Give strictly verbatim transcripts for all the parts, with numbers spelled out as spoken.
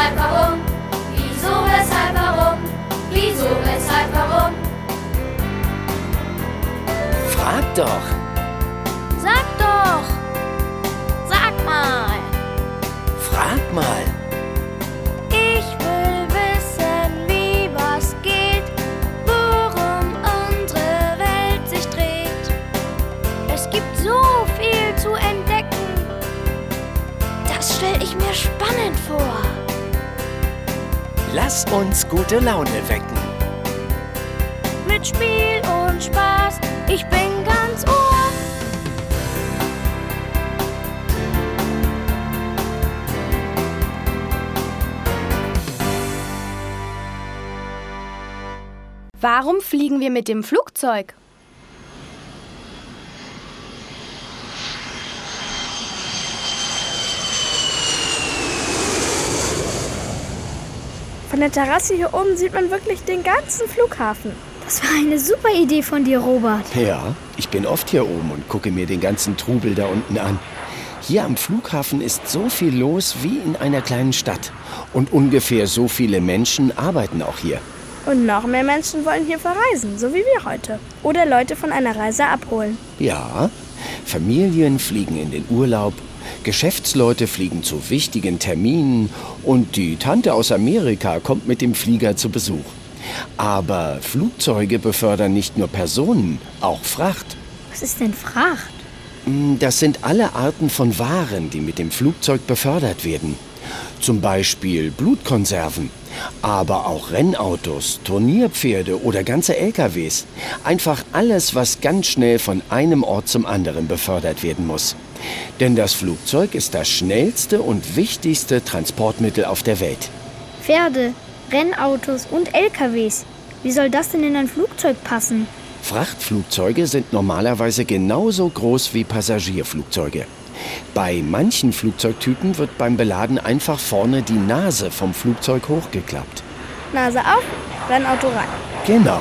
weshalb, warum? Wieso, weshalb, warum? Wieso, weshalb, warum? Frag doch! Sag doch! Sag mal! Frag mal! Ich will wissen, wie was geht, worum unsere Welt sich dreht. Es gibt so viel zu entdecken, das stell ich mir spannend vor. Lass uns gute Laune wecken. Mit Spiel und Spaß, ich bin ganz Ohr. Warum fliegen wir mit dem Flugzeug? Von der Terrasse hier oben sieht man wirklich den ganzen Flughafen. Das war eine super Idee von dir, Robert. Ja, ich bin oft hier oben und gucke mir den ganzen Trubel da unten an. Hier am Flughafen ist so viel los wie in einer kleinen Stadt. Und ungefähr so viele Menschen arbeiten auch hier. Und noch mehr Menschen wollen hier verreisen, so wie wir heute. Oder Leute von einer Reise abholen. Ja, Familien fliegen in den Urlaub, Geschäftsleute fliegen zu wichtigen Terminen und die Tante aus Amerika kommt mit dem Flieger zu Besuch. Aber Flugzeuge befördern nicht nur Personen, auch Fracht. Was ist denn Fracht? Das sind alle Arten von Waren, die mit dem Flugzeug befördert werden. Zum Beispiel Blutkonserven, aber auch Rennautos, Turnierpferde oder ganze L K Ws. Einfach alles, was ganz schnell von einem Ort zum anderen befördert werden muss. Denn das Flugzeug ist das schnellste und wichtigste Transportmittel auf der Welt. Pferde, Rennautos und L K Ws. Wie soll das denn in ein Flugzeug passen? Frachtflugzeuge sind normalerweise genauso groß wie Passagierflugzeuge. Bei manchen Flugzeugtypen wird beim Beladen einfach vorne die Nase vom Flugzeug hochgeklappt. Nase auf, Rennauto rein. Genau.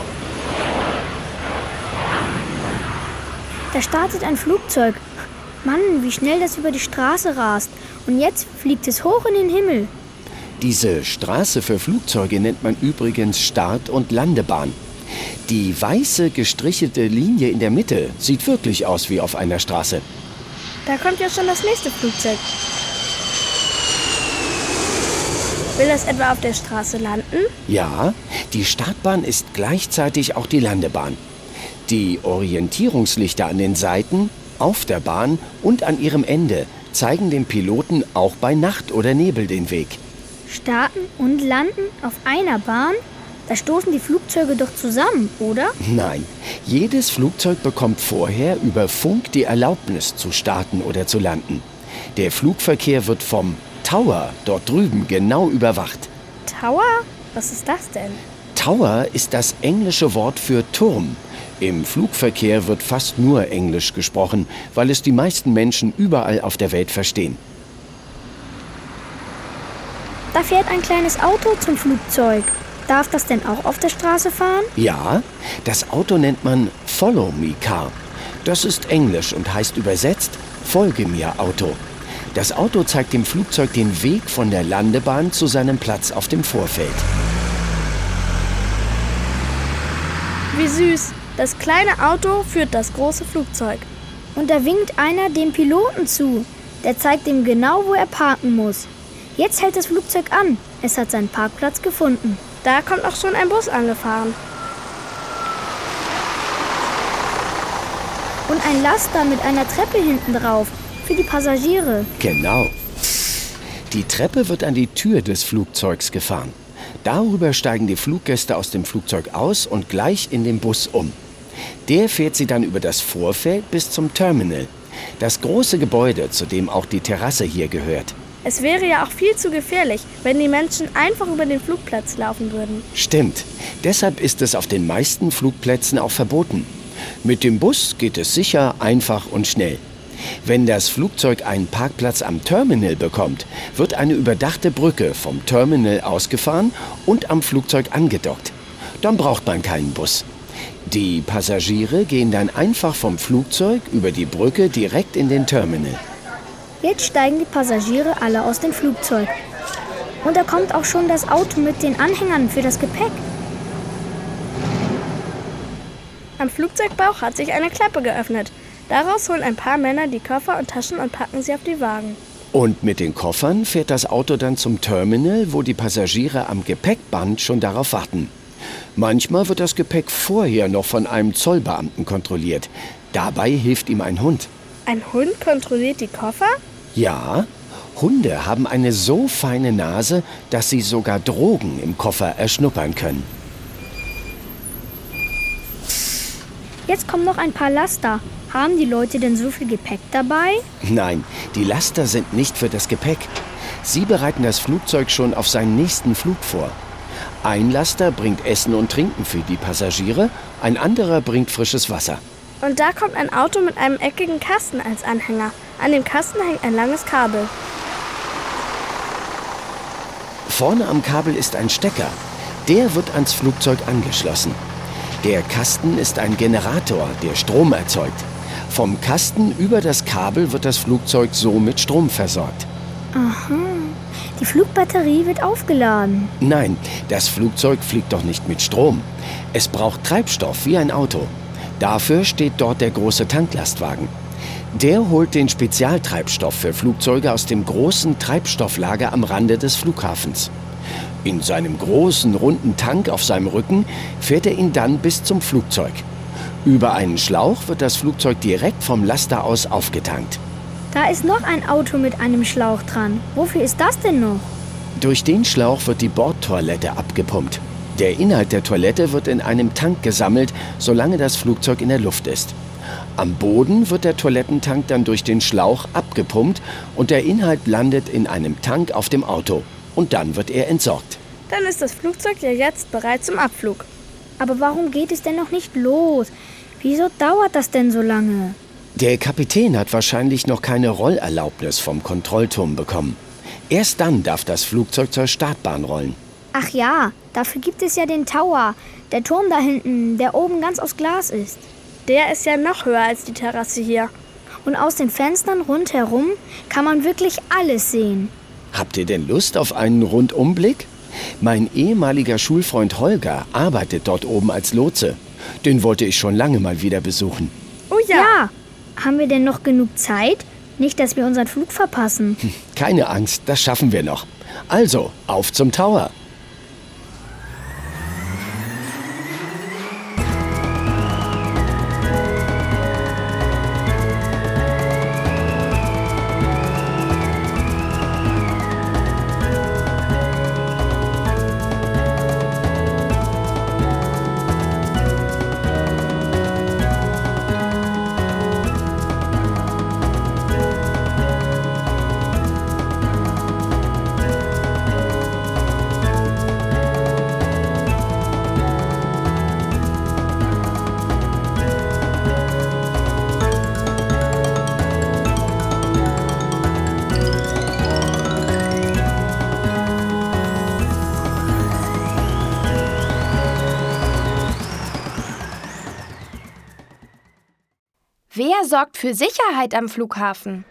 Da startet ein Flugzeug. Mann, wie schnell das über die Straße rast. Und jetzt fliegt es hoch in den Himmel. Diese Straße für Flugzeuge nennt man übrigens Start- und Landebahn. Die weiße gestrichelte Linie in der Mitte sieht wirklich aus wie auf einer Straße. Da kommt ja schon das nächste Flugzeug. Will das etwa auf der Straße landen? Ja, die Startbahn ist gleichzeitig auch die Landebahn. Die Orientierungslichter an den Seiten, auf der Bahn und an ihrem Ende zeigen dem Piloten auch bei Nacht oder Nebel den Weg. Starten und landen auf einer Bahn? Da stoßen die Flugzeuge doch zusammen, oder? Nein, jedes Flugzeug bekommt vorher über Funk die Erlaubnis zu starten oder zu landen. Der Flugverkehr wird vom Tower dort drüben genau überwacht. Tower? Was ist das denn? Tower ist das englische Wort für Turm. Im Flugverkehr wird fast nur Englisch gesprochen, weil es die meisten Menschen überall auf der Welt verstehen. Da fährt ein kleines Auto zum Flugzeug. Darf das denn auch auf der Straße fahren? Ja, das Auto nennt man Follow Me Car. Das ist Englisch und heißt übersetzt Folge mir Auto. Das Auto zeigt dem Flugzeug den Weg von der Landebahn zu seinem Platz auf dem Vorfeld. Wie süß. Das kleine Auto führt das große Flugzeug. Und da winkt einer dem Piloten zu. Der zeigt ihm genau, wo er parken muss. Jetzt hält das Flugzeug an. Es hat seinen Parkplatz gefunden. Da kommt auch schon ein Bus angefahren. Und ein Laster mit einer Treppe hinten drauf. Für die Passagiere. Genau. Die Treppe wird an die Tür des Flugzeugs gefahren. Darüber steigen die Fluggäste aus dem Flugzeug aus und gleich in den Bus um. Der fährt sie dann über das Vorfeld bis zum Terminal. Das große Gebäude, zu dem auch die Terrasse hier gehört. Es wäre ja auch viel zu gefährlich, wenn die Menschen einfach über den Flugplatz laufen würden. Stimmt. Deshalb ist es auf den meisten Flugplätzen auch verboten. Mit dem Bus geht es sicher, einfach und schnell. Wenn das Flugzeug einen Parkplatz am Terminal bekommt, wird eine überdachte Brücke vom Terminal ausgefahren und am Flugzeug angedockt. Dann braucht man keinen Bus. Die Passagiere gehen dann einfach vom Flugzeug über die Brücke direkt in den Terminal. Jetzt steigen die Passagiere alle aus dem Flugzeug. Und da kommt auch schon das Auto mit den Anhängern für das Gepäck. Am Flugzeugbauch hat sich eine Klappe geöffnet. Daraus holen ein paar Männer die Koffer und Taschen und packen sie auf die Wagen. Und mit den Koffern fährt das Auto dann zum Terminal, wo die Passagiere am Gepäckband schon darauf warten. Manchmal wird das Gepäck vorher noch von einem Zollbeamten kontrolliert. Dabei hilft ihm ein Hund. Ein Hund kontrolliert die Koffer? Ja, Hunde haben eine so feine Nase, dass sie sogar Drogen im Koffer erschnuppern können. Jetzt kommen noch ein paar Laster. Haben die Leute denn so viel Gepäck dabei? Nein, die Laster sind nicht für das Gepäck. Sie bereiten das Flugzeug schon auf seinen nächsten Flug vor. Ein Laster bringt Essen und Trinken für die Passagiere, ein anderer bringt frisches Wasser. Und da kommt ein Auto mit einem eckigen Kasten als Anhänger. An dem Kasten hängt ein langes Kabel. Vorne am Kabel ist ein Stecker. Der wird ans Flugzeug angeschlossen. Der Kasten ist ein Generator, der Strom erzeugt. Vom Kasten über das Kabel wird das Flugzeug so mit Strom versorgt. Aha, die Flugbatterie wird aufgeladen. Nein, das Flugzeug fliegt doch nicht mit Strom. Es braucht Treibstoff wie ein Auto. Dafür steht dort der große Tanklastwagen. Der holt den Spezialtreibstoff für Flugzeuge aus dem großen Treibstofflager am Rande des Flughafens. In seinem großen, runden Tank auf seinem Rücken fährt er ihn dann bis zum Flugzeug. Über einen Schlauch wird das Flugzeug direkt vom Laster aus aufgetankt. Da ist noch ein Auto mit einem Schlauch dran. Wofür ist das denn noch? Durch den Schlauch wird die Bordtoilette abgepumpt. Der Inhalt der Toilette wird in einem Tank gesammelt, solange das Flugzeug in der Luft ist. Am Boden wird der Toilettentank dann durch den Schlauch abgepumpt und der Inhalt landet in einem Tank auf dem Auto. Und dann wird er entsorgt. Dann ist das Flugzeug ja jetzt bereit zum Abflug. Aber warum geht es denn noch nicht los? Wieso dauert das denn so lange? Der Kapitän hat wahrscheinlich noch keine Rollerlaubnis vom Kontrollturm bekommen. Erst dann darf das Flugzeug zur Startbahn rollen. Ach ja, dafür gibt es ja den Tower. Der Turm da hinten, der oben ganz aus Glas ist. Der ist ja noch höher als die Terrasse hier. Und aus den Fenstern rundherum kann man wirklich alles sehen. Habt ihr denn Lust auf einen Rundumblick? Mein ehemaliger Schulfreund Holger arbeitet dort oben als Lotse. Den wollte ich schon lange mal wieder besuchen. Oh ja. Ja, haben wir denn noch genug Zeit? Nicht, dass wir unseren Flug verpassen. Keine Angst, das schaffen wir noch. Also, auf zum Tower. Wer sorgt für Sicherheit am Flughafen?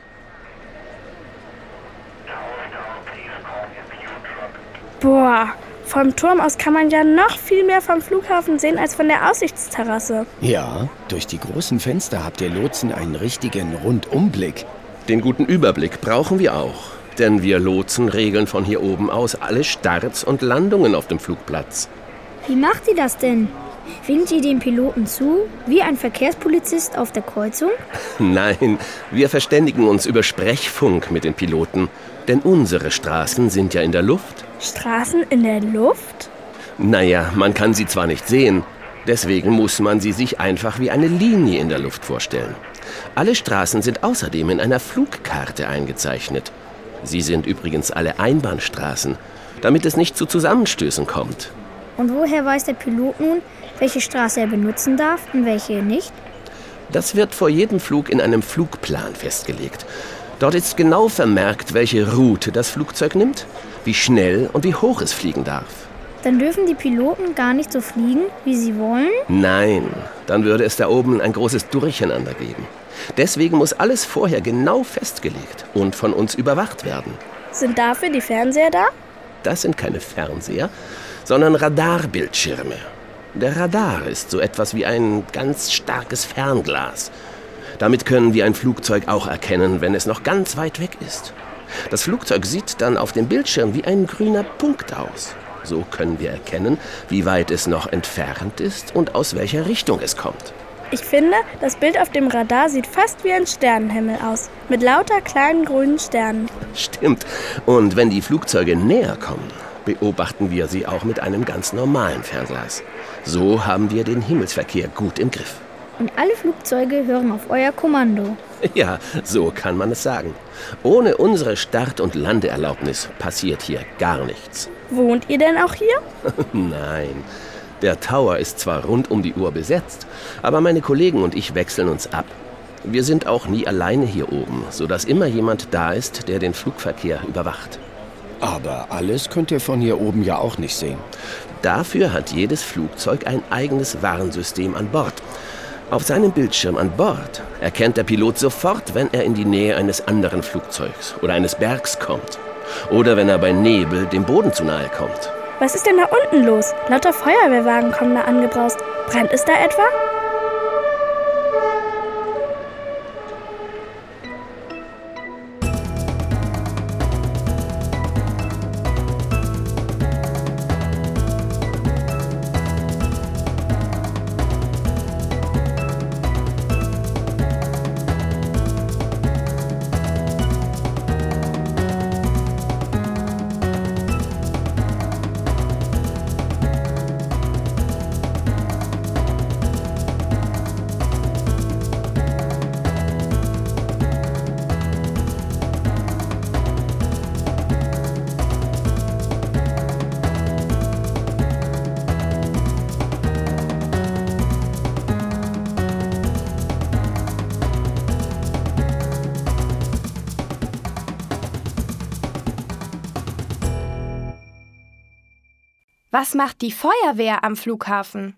Boah, vom Turm aus kann man ja noch viel mehr vom Flughafen sehen als von der Aussichtsterrasse. Ja, durch die großen Fenster habt ihr Lotsen einen richtigen Rundumblick. Den guten Überblick brauchen wir auch. Denn wir Lotsen regeln von hier oben aus alle Starts und Landungen auf dem Flugplatz. Wie macht ihr das denn? Winkt ihr den Piloten zu, wie ein Verkehrspolizist auf der Kreuzung? Nein, wir verständigen uns über Sprechfunk mit den Piloten. Denn unsere Straßen sind ja in der Luft. Straßen in der Luft? Naja, man kann sie zwar nicht sehen. Deswegen muss man sie sich einfach wie eine Linie in der Luft vorstellen. Alle Straßen sind außerdem in einer Flugkarte eingezeichnet. Sie sind übrigens alle Einbahnstraßen, damit es nicht zu Zusammenstößen kommt. Und woher weiß der Pilot nun, welche Straße er benutzen darf und welche nicht? Das wird vor jedem Flug in einem Flugplan festgelegt. Dort ist genau vermerkt, welche Route das Flugzeug nimmt, wie schnell und wie hoch es fliegen darf. Dann dürfen die Piloten gar nicht so fliegen, wie sie wollen? Nein, dann würde es da oben ein großes Durcheinander geben. Deswegen muss alles vorher genau festgelegt und von uns überwacht werden. Sind dafür die Fernseher da? Das sind keine Fernseher, sondern Radarbildschirme. Der Radar ist so etwas wie ein ganz starkes Fernglas. Damit können wir ein Flugzeug auch erkennen, wenn es noch ganz weit weg ist. Das Flugzeug sieht dann auf dem Bildschirm wie ein grüner Punkt aus. So können wir erkennen, wie weit es noch entfernt ist und aus welcher Richtung es kommt. Ich finde, das Bild auf dem Radar sieht fast wie ein Sternenhimmel aus, mit lauter kleinen grünen Sternen. Stimmt. Und wenn die Flugzeuge näher kommen, beobachten wir sie auch mit einem ganz normalen Fernglas. So haben wir den Himmelsverkehr gut im Griff. Und alle Flugzeuge hören auf euer Kommando. Ja, so kann man es sagen. Ohne unsere Start- und Landeerlaubnis passiert hier gar nichts. Wohnt ihr denn auch hier? Nein. Der Tower ist zwar rund um die Uhr besetzt, aber meine Kollegen und ich wechseln uns ab. Wir sind auch nie alleine hier oben, sodass immer jemand da ist, der den Flugverkehr überwacht. Aber alles könnt ihr von hier oben ja auch nicht sehen. Dafür hat jedes Flugzeug ein eigenes Warnsystem an Bord. Auf seinem Bildschirm an Bord erkennt der Pilot sofort, wenn er in die Nähe eines anderen Flugzeugs oder eines Bergs kommt. Oder wenn er bei Nebel dem Boden zu nahe kommt. Was ist denn da unten los? Lauter Feuerwehrwagen kommen da angebraust. Brennt es da etwa? Was macht die Feuerwehr am Flughafen?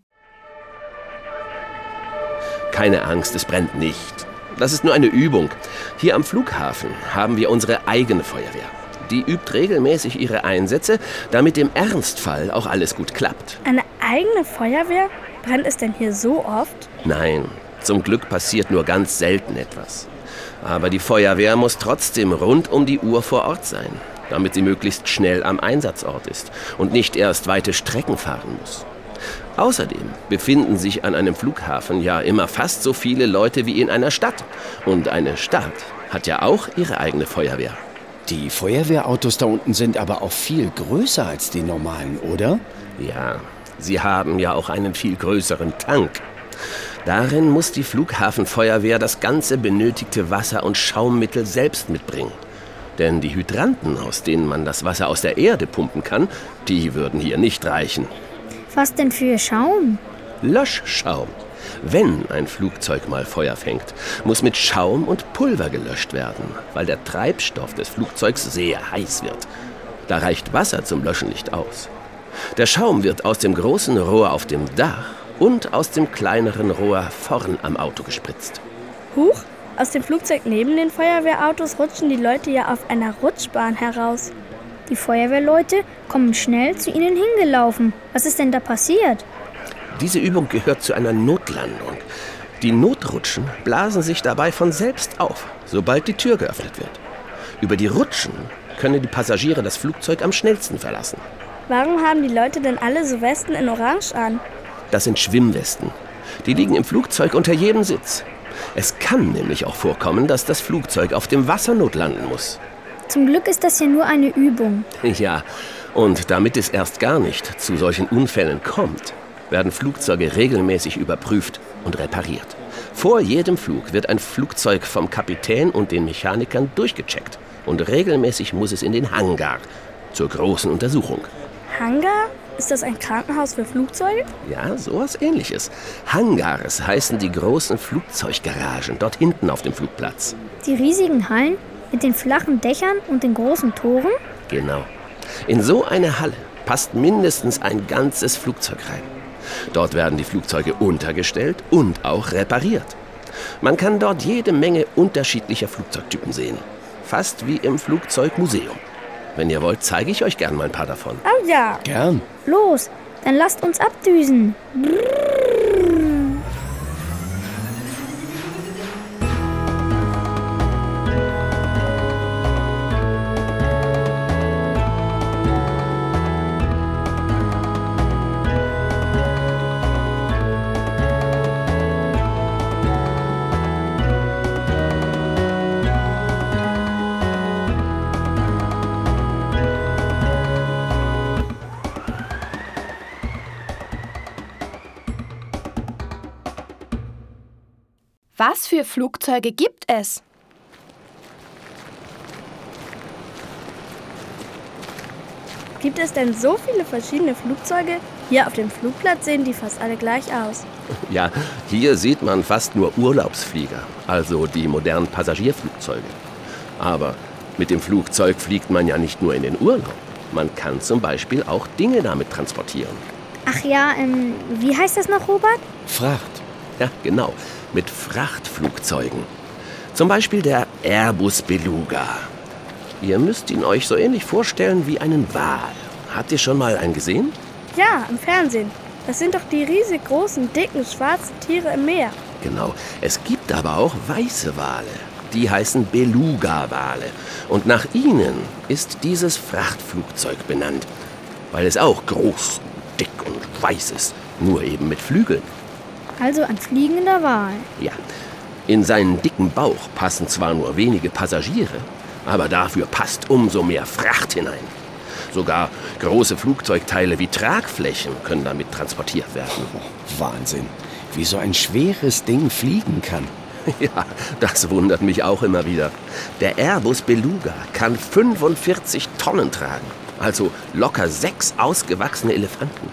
Keine Angst, es brennt nicht. Das ist nur eine Übung. Hier am Flughafen haben wir unsere eigene Feuerwehr. Die übt regelmäßig ihre Einsätze, damit im Ernstfall auch alles gut klappt. Eine eigene Feuerwehr? Brennt es denn hier so oft? Nein, zum Glück passiert nur ganz selten etwas. Aber die Feuerwehr muss trotzdem rund um die Uhr vor Ort sein, damit sie möglichst schnell am Einsatzort ist und nicht erst weite Strecken fahren muss. Außerdem befinden sich an einem Flughafen ja immer fast so viele Leute wie in einer Stadt. Und eine Stadt hat ja auch ihre eigene Feuerwehr. Die Feuerwehrautos da unten sind aber auch viel größer als die normalen, oder? Ja, sie haben ja auch einen viel größeren Tank. Darin muss die Flughafenfeuerwehr das ganze benötigte Wasser und Schaummittel selbst mitbringen. Denn die Hydranten, aus denen man das Wasser aus der Erde pumpen kann, die würden hier nicht reichen. Was denn für Schaum? Löschschaum. Wenn ein Flugzeug mal Feuer fängt, muss mit Schaum und Pulver gelöscht werden, weil der Treibstoff des Flugzeugs sehr heiß wird. Da reicht Wasser zum Löschen nicht aus. Der Schaum wird aus dem großen Rohr auf dem Dach und aus dem kleineren Rohr vorn am Auto gespritzt. Huch! Aus dem Flugzeug neben den Feuerwehrautos rutschen die Leute ja auf einer Rutschbahn heraus. Die Feuerwehrleute kommen schnell zu ihnen hingelaufen. Was ist denn da passiert? Diese Übung gehört zu einer Notlandung. Die Notrutschen blasen sich dabei von selbst auf, sobald die Tür geöffnet wird. Über die Rutschen können die Passagiere das Flugzeug am schnellsten verlassen. Warum haben die Leute denn alle so Westen in Orange an? Das sind Schwimmwesten. Die liegen im Flugzeug unter jedem Sitz. Es kann nämlich auch vorkommen, dass das Flugzeug auf dem Wasser notlanden muss. Zum Glück ist das ja nur eine Übung. Ja, und damit es erst gar nicht zu solchen Unfällen kommt, werden Flugzeuge regelmäßig überprüft und repariert. Vor jedem Flug wird ein Flugzeug vom Kapitän und den Mechanikern durchgecheckt. Und regelmäßig muss es in den Hangar zur großen Untersuchung. Hangar? Ist das ein Krankenhaus für Flugzeuge? Ja, sowas Ähnliches. Hangars heißen die großen Flugzeuggaragen dort hinten auf dem Flugplatz. Die riesigen Hallen mit den flachen Dächern und den großen Toren? Genau. In so eine Halle passt mindestens ein ganzes Flugzeug rein. Dort werden die Flugzeuge untergestellt und auch repariert. Man kann dort jede Menge unterschiedlicher Flugzeugtypen sehen. Fast wie im Flugzeugmuseum. Wenn ihr wollt, zeige ich euch gern mal ein paar davon. Oh ja. Gern. Los, dann lasst uns abdüsen. Was für Flugzeuge gibt es? Gibt es denn so viele verschiedene Flugzeuge? Hier auf dem Flugplatz sehen die fast alle gleich aus. Ja, hier sieht man fast nur Urlaubsflieger, also die modernen Passagierflugzeuge. Aber mit dem Flugzeug fliegt man ja nicht nur in den Urlaub. Man kann zum Beispiel auch Dinge damit transportieren. Ach ja, ähm, wie heißt das noch, Robert? Fracht. Ja, genau, mit Frachtflugzeugen. Zum Beispiel der Airbus Beluga. Ihr müsst ihn euch so ähnlich vorstellen wie einen Wal. Habt ihr schon mal einen gesehen? Ja, im Fernsehen. Das sind doch die riesig großen, dicken, schwarzen Tiere im Meer. Genau, es gibt aber auch weiße Wale. Die heißen Beluga-Wale. Und nach ihnen ist dieses Frachtflugzeug benannt. Weil es auch groß, dick und weiß ist, nur eben mit Flügeln. Also ein fliegender Wal. Ja, in seinen dicken Bauch passen zwar nur wenige Passagiere, aber dafür passt umso mehr Fracht hinein. Sogar große Flugzeugteile wie Tragflächen können damit transportiert werden. Wahnsinn, wie so ein schweres Ding fliegen kann. Ja, das wundert mich auch immer wieder. Der Airbus Beluga kann fünfundvierzig Tonnen tragen, also locker sechs ausgewachsene Elefanten.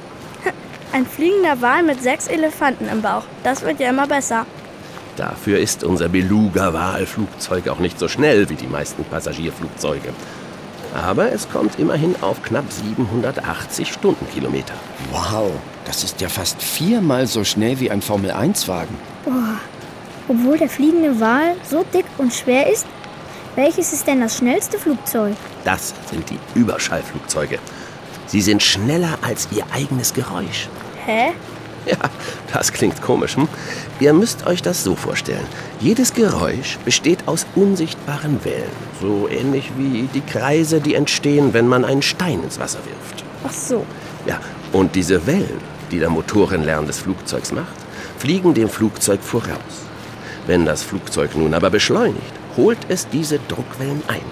Ein fliegender Wal mit sechs Elefanten im Bauch. Das wird ja immer besser. Dafür ist unser Beluga-Wal-Flugzeug auch nicht so schnell wie die meisten Passagierflugzeuge. Aber es kommt immerhin auf knapp siebenhundertachtzig Stundenkilometer. Wow, das ist ja fast viermal so schnell wie ein Formel eins Wagen. Boah. Obwohl der fliegende Wal so dick und schwer ist, welches ist denn das schnellste Flugzeug? Das sind die Überschallflugzeuge. Sie sind schneller als ihr eigenes Geräusch. Hä? Ja, das klingt komisch, hm? Ihr müsst euch das so vorstellen. Jedes Geräusch besteht aus unsichtbaren Wellen. So ähnlich wie die Kreise, die entstehen, wenn man einen Stein ins Wasser wirft. Ach so. Ja, und diese Wellen, die der Motorenlärm des Flugzeugs macht, fliegen dem Flugzeug voraus. Wenn das Flugzeug nun aber beschleunigt, holt es diese Druckwellen ein.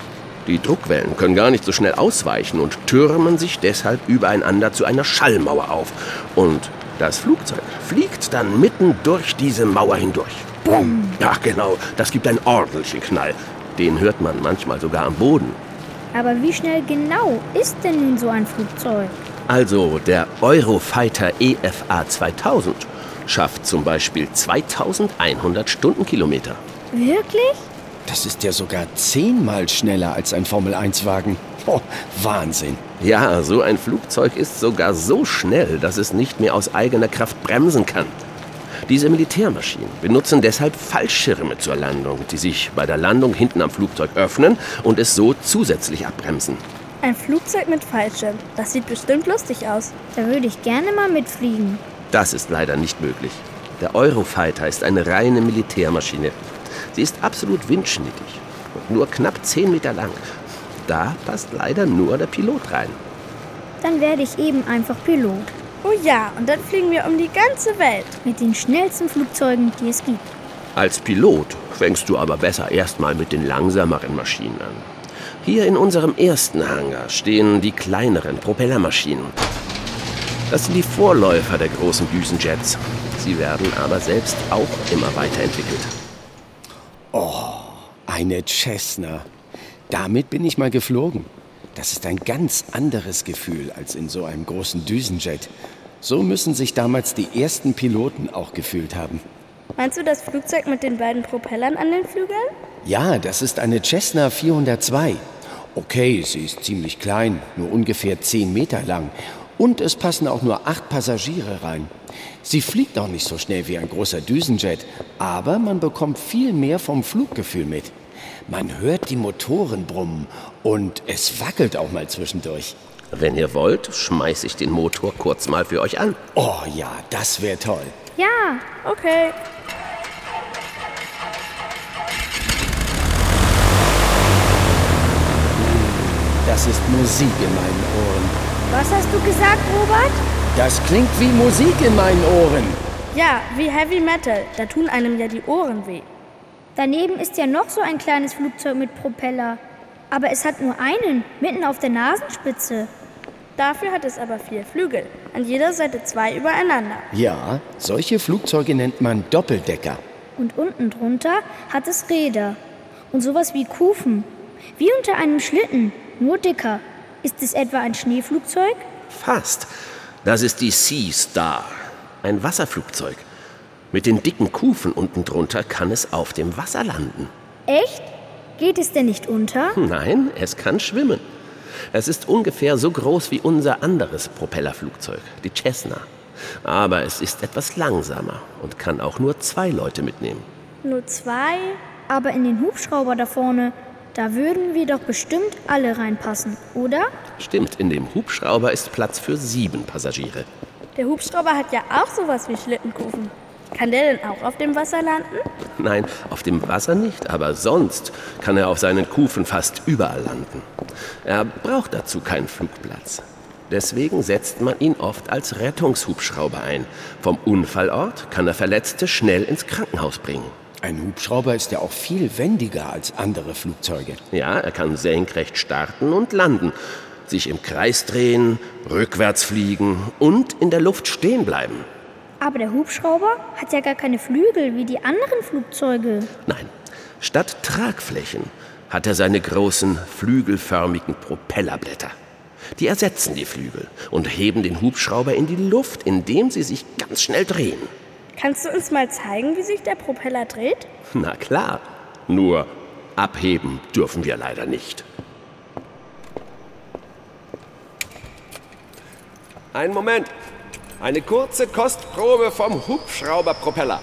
Die Druckwellen können gar nicht so schnell ausweichen und türmen sich deshalb übereinander zu einer Schallmauer auf. Und das Flugzeug fliegt dann mitten durch diese Mauer hindurch. Bumm! Ja, genau, das gibt einen ordentlichen Knall. Den hört man manchmal sogar am Boden. Aber wie schnell genau ist denn nun so ein Flugzeug? Also der Eurofighter E F A zweitausend schafft zum Beispiel zweitausendeinhundert Stundenkilometer. Wirklich? Das ist ja sogar zehnmal schneller als ein Formel eins Wagen. Oh, Wahnsinn. Ja, so ein Flugzeug ist sogar so schnell, dass es nicht mehr aus eigener Kraft bremsen kann. Diese Militärmaschinen benutzen deshalb Fallschirme zur Landung, die sich bei der Landung hinten am Flugzeug öffnen und es so zusätzlich abbremsen. Ein Flugzeug mit Fallschirm. Das sieht bestimmt lustig aus. Da würde ich gerne mal mitfliegen. Das ist leider nicht möglich. Der Eurofighter ist eine reine Militärmaschine. Sie ist absolut windschnittig und nur knapp zehn Meter lang. Da passt leider nur der Pilot rein. Dann werde ich eben einfach Pilot. Oh ja, und dann fliegen wir um die ganze Welt. Mit den schnellsten Flugzeugen, die es gibt. Als Pilot fängst du aber besser erstmal mit den langsameren Maschinen an. Hier in unserem ersten Hangar stehen die kleineren Propellermaschinen. Das sind die Vorläufer der großen Düsenjets. Sie werden aber selbst auch immer weiterentwickelt. Oh, eine Cessna. Damit bin ich mal geflogen. Das ist ein ganz anderes Gefühl als in so einem großen Düsenjet. So müssen sich damals die ersten Piloten auch gefühlt haben. Meinst du das Flugzeug mit den beiden Propellern an den Flügeln? Ja, das ist eine Cessna vierhundertzwei. Okay, sie ist ziemlich klein, nur ungefähr zehn Meter lang. Und es passen auch nur acht Passagiere rein. Sie fliegt auch nicht so schnell wie ein großer Düsenjet, aber man bekommt viel mehr vom Fluggefühl mit. Man hört die Motoren brummen und es wackelt auch mal zwischendurch. Wenn ihr wollt, schmeiß ich den Motor kurz mal für euch an. Oh ja, das wäre toll. Ja, Okay. Das ist Musik in meinen Ohren. was hast du gesagt, Robert? Das klingt wie Musik in meinen Ohren. Ja, wie Heavy Metal. Da tun einem ja die Ohren weh. Daneben ist ja noch so ein kleines Flugzeug mit Propeller. Aber es hat nur einen, mitten auf der Nasenspitze. Dafür hat es aber vier Flügel. An jeder Seite zwei übereinander. Ja, solche Flugzeuge nennt man Doppeldecker. Und unten drunter hat es Räder. Und sowas wie Kufen. Wie unter einem Schlitten, nur dicker. Ist es etwa ein Schneeflugzeug? Fast. Das ist die Sea Star, ein Wasserflugzeug. Mit den dicken Kufen unten drunter kann es auf dem Wasser landen. Echt? Geht es denn nicht unter? Nein, es kann schwimmen. Es ist ungefähr so groß wie unser anderes Propellerflugzeug, die Cessna. Aber es ist etwas langsamer und kann auch nur zwei Leute mitnehmen. Nur zwei? Aber in den Hubschrauber da vorne, da würden wir doch bestimmt alle reinpassen, oder? Stimmt, in dem Hubschrauber ist Platz für sieben Passagiere. Der Hubschrauber hat ja auch sowas wie Schlittenkufen. Kann der denn auch auf dem Wasser landen? Nein, auf dem Wasser nicht, aber sonst kann er auf seinen Kufen fast überall landen. Er braucht dazu keinen Flugplatz. Deswegen setzt man ihn oft als Rettungshubschrauber ein. Vom Unfallort kann er Verletzte schnell ins Krankenhaus bringen. Ein Hubschrauber ist ja auch viel wendiger als andere Flugzeuge. Ja, er kann senkrecht starten und landen, sich im Kreis drehen, rückwärts fliegen und in der Luft stehen bleiben. Aber der Hubschrauber hat ja gar keine Flügel wie die anderen Flugzeuge. Nein, statt Tragflächen hat er seine großen, flügelförmigen Propellerblätter. Die ersetzen die Flügel und heben den Hubschrauber in die Luft, indem sie sich ganz schnell drehen. Kannst du uns mal zeigen, wie sich der Propeller dreht? Na klar, nur abheben dürfen wir leider nicht. Einen Moment. Eine kurze Kostprobe vom Hubschrauberpropeller.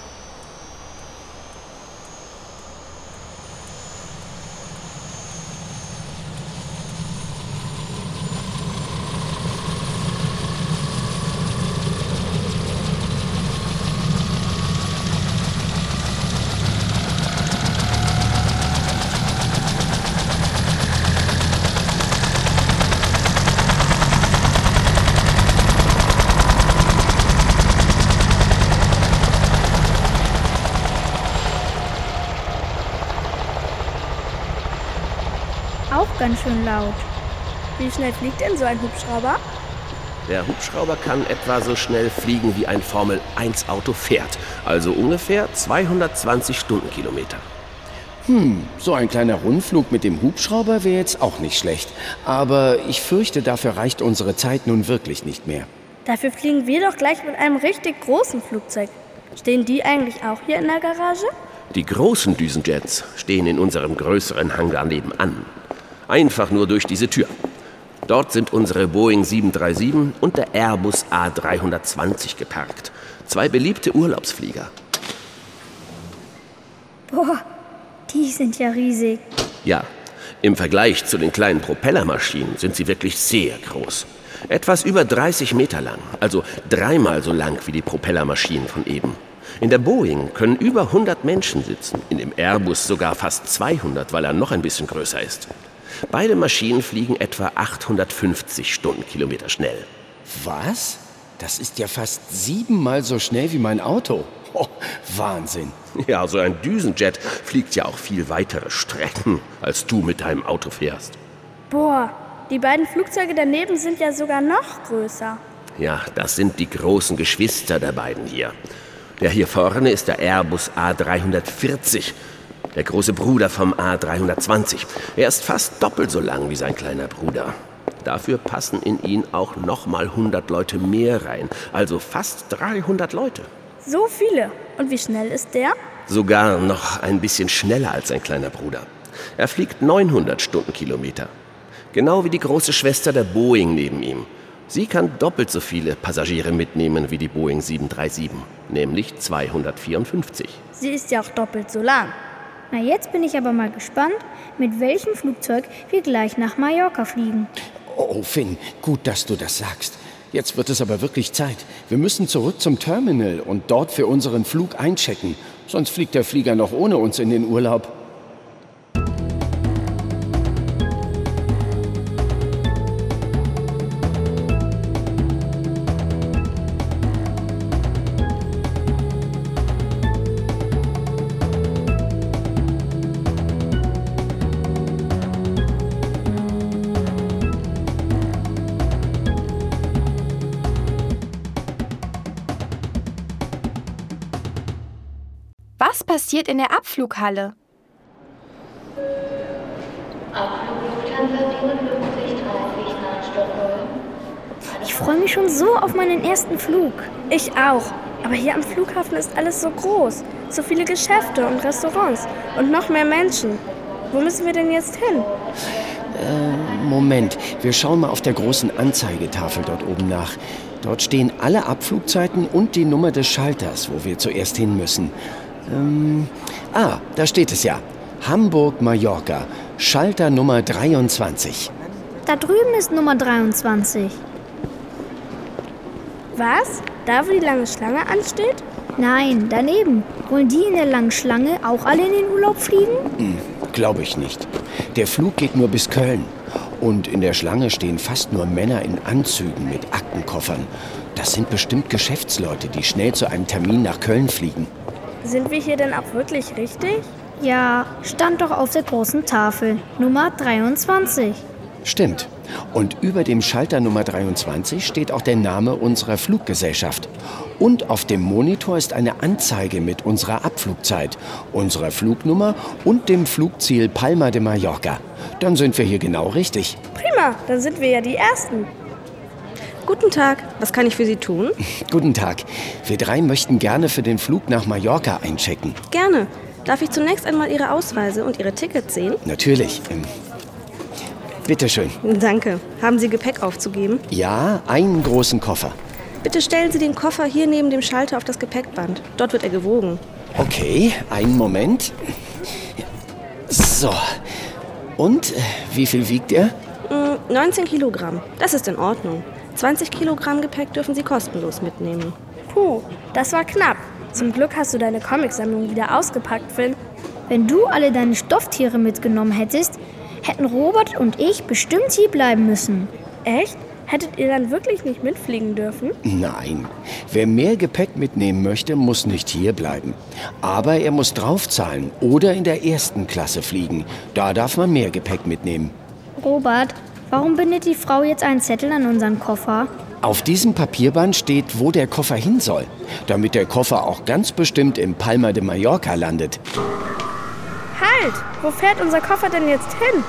Auch ganz schön laut. Wie schnell fliegt denn so ein Hubschrauber? Der Hubschrauber kann etwa so schnell fliegen, wie ein Formel eins Auto fährt. Also ungefähr zweihundertzwanzig Stundenkilometer. Hm, so ein kleiner Rundflug mit dem Hubschrauber wäre jetzt auch nicht schlecht. Aber ich fürchte, dafür reicht unsere Zeit nun wirklich nicht mehr. Dafür fliegen wir doch gleich mit einem richtig großen Flugzeug. Stehen die eigentlich auch hier in der Garage? Die großen Düsenjets stehen in unserem größeren Hangar nebenan. Einfach nur durch diese Tür. Dort sind unsere Boeing sieben drei sieben und der Airbus A dreihundertzwanzig geparkt. Zwei beliebte Urlaubsflieger. Boah, die sind ja riesig. Ja, im Vergleich zu den kleinen Propellermaschinen sind sie wirklich sehr groß. Etwas über dreißig Meter lang, also dreimal so lang wie die Propellermaschinen von eben. In der Boeing können über hundert Menschen sitzen, in dem Airbus sogar fast zweihundert, weil er noch ein bisschen größer ist. Beide Maschinen fliegen etwa achthundertfünfzig Stundenkilometer schnell. Was? Das ist ja fast siebenmal so schnell wie mein Auto. Oh, Wahnsinn. Ja, so ein Düsenjet fliegt ja auch viel weitere Strecken, als du mit deinem Auto fährst. Boah, die beiden Flugzeuge daneben sind ja sogar noch größer. Ja, das sind die großen Geschwister der beiden hier. Der hier vorne ist der Airbus A dreihundertvierzig, der große Bruder vom A dreihundertzwanzig. Er ist fast doppelt so lang wie sein kleiner Bruder. Dafür passen in ihn auch noch mal hundert Leute mehr rein, also fast dreihundert Leute. So viele. Und wie schnell ist der? Sogar noch ein bisschen schneller als sein kleiner Bruder. Er fliegt neunhundert Stundenkilometer. Genau wie die große Schwester der Boeing neben ihm. Sie kann doppelt so viele Passagiere mitnehmen wie die Boeing sieben drei sieben, nämlich zweihundertvierundfünfzig. Sie ist ja auch doppelt so lang. Na, jetzt bin ich aber mal gespannt, mit welchem Flugzeug wir gleich nach Mallorca fliegen. Oh, Finn, gut, dass du das sagst. Jetzt wird es aber wirklich Zeit. Wir müssen zurück zum Terminal und dort für unseren Flug einchecken. Sonst fliegt der Flieger noch ohne uns in den Urlaub. Was passiert in der Abflughalle? Abflug Lufthansa vierundfünfzig dreißig nach Stockholm. Ich freue mich schon so auf meinen ersten Flug. Ich auch. Aber hier am Flughafen ist alles so groß. So viele Geschäfte und Restaurants und noch mehr Menschen. Wo müssen wir denn jetzt hin? Äh, Moment, wir schauen mal auf der großen Anzeigetafel dort oben nach. Dort stehen alle Abflugzeiten und die Nummer des Schalters, wo wir zuerst hin müssen. Ähm, ah, da steht es ja. Hamburg-Mallorca, Schalter Nummer dreiundzwanzig. Da drüben ist Nummer dreiundzwanzig. Was? Da, wo die lange Schlange ansteht? Nein, daneben. Wollen die in der langen Schlange auch alle in den Urlaub fliegen? Hm, glaube ich nicht. Der Flug geht nur bis Köln. Und in der Schlange stehen fast nur Männer in Anzügen mit Aktenkoffern. Das sind bestimmt Geschäftsleute, die schnell zu einem Termin nach Köln fliegen. Sind wir hier denn auch wirklich richtig? Ja, stand doch auf der großen Tafel. Nummer dreiundzwanzig. Stimmt. Und über dem Schalter Nummer dreiundzwanzig steht auch der Name unserer Fluggesellschaft. Und auf dem Monitor ist eine Anzeige mit unserer Abflugzeit, unserer Flugnummer und dem Flugziel Palma de Mallorca. Dann sind wir hier genau richtig. Prima, dann sind wir ja die Ersten. Guten Tag, was kann ich für Sie tun? Guten Tag. Wir drei möchten gerne für den Flug nach Mallorca einchecken. Gerne. Darf ich zunächst einmal Ihre Ausweise und Ihre Tickets sehen? Natürlich. Ähm, bitteschön. Danke. Haben Sie Gepäck aufzugeben? Ja, einen großen Koffer. Bitte stellen Sie den Koffer hier neben dem Schalter auf das Gepäckband. Dort wird er gewogen. Okay, einen Moment. So. Und, äh, wie viel wiegt er? neunzehn Kilogramm. Das ist in Ordnung. zwanzig Kilogramm Gepäck dürfen Sie kostenlos mitnehmen. Puh, das war knapp. Zum Glück hast du deine Comicsammlung wieder ausgepackt, Finn. Wenn du alle deine Stofftiere mitgenommen hättest, hätten Robert und ich bestimmt hier bleiben müssen. Echt? Hättet ihr dann wirklich nicht mitfliegen dürfen? Nein. Wer mehr Gepäck mitnehmen möchte, muss nicht hier bleiben. Aber er muss draufzahlen oder in der ersten Klasse fliegen. Da darf man mehr Gepäck mitnehmen. Robert, warum bindet die Frau jetzt einen Zettel an unseren Koffer? Auf diesem Papierband steht, wo der Koffer hin soll, damit der Koffer auch ganz bestimmt im Palma de Mallorca landet. Halt! Wo fährt unser Koffer denn jetzt hin?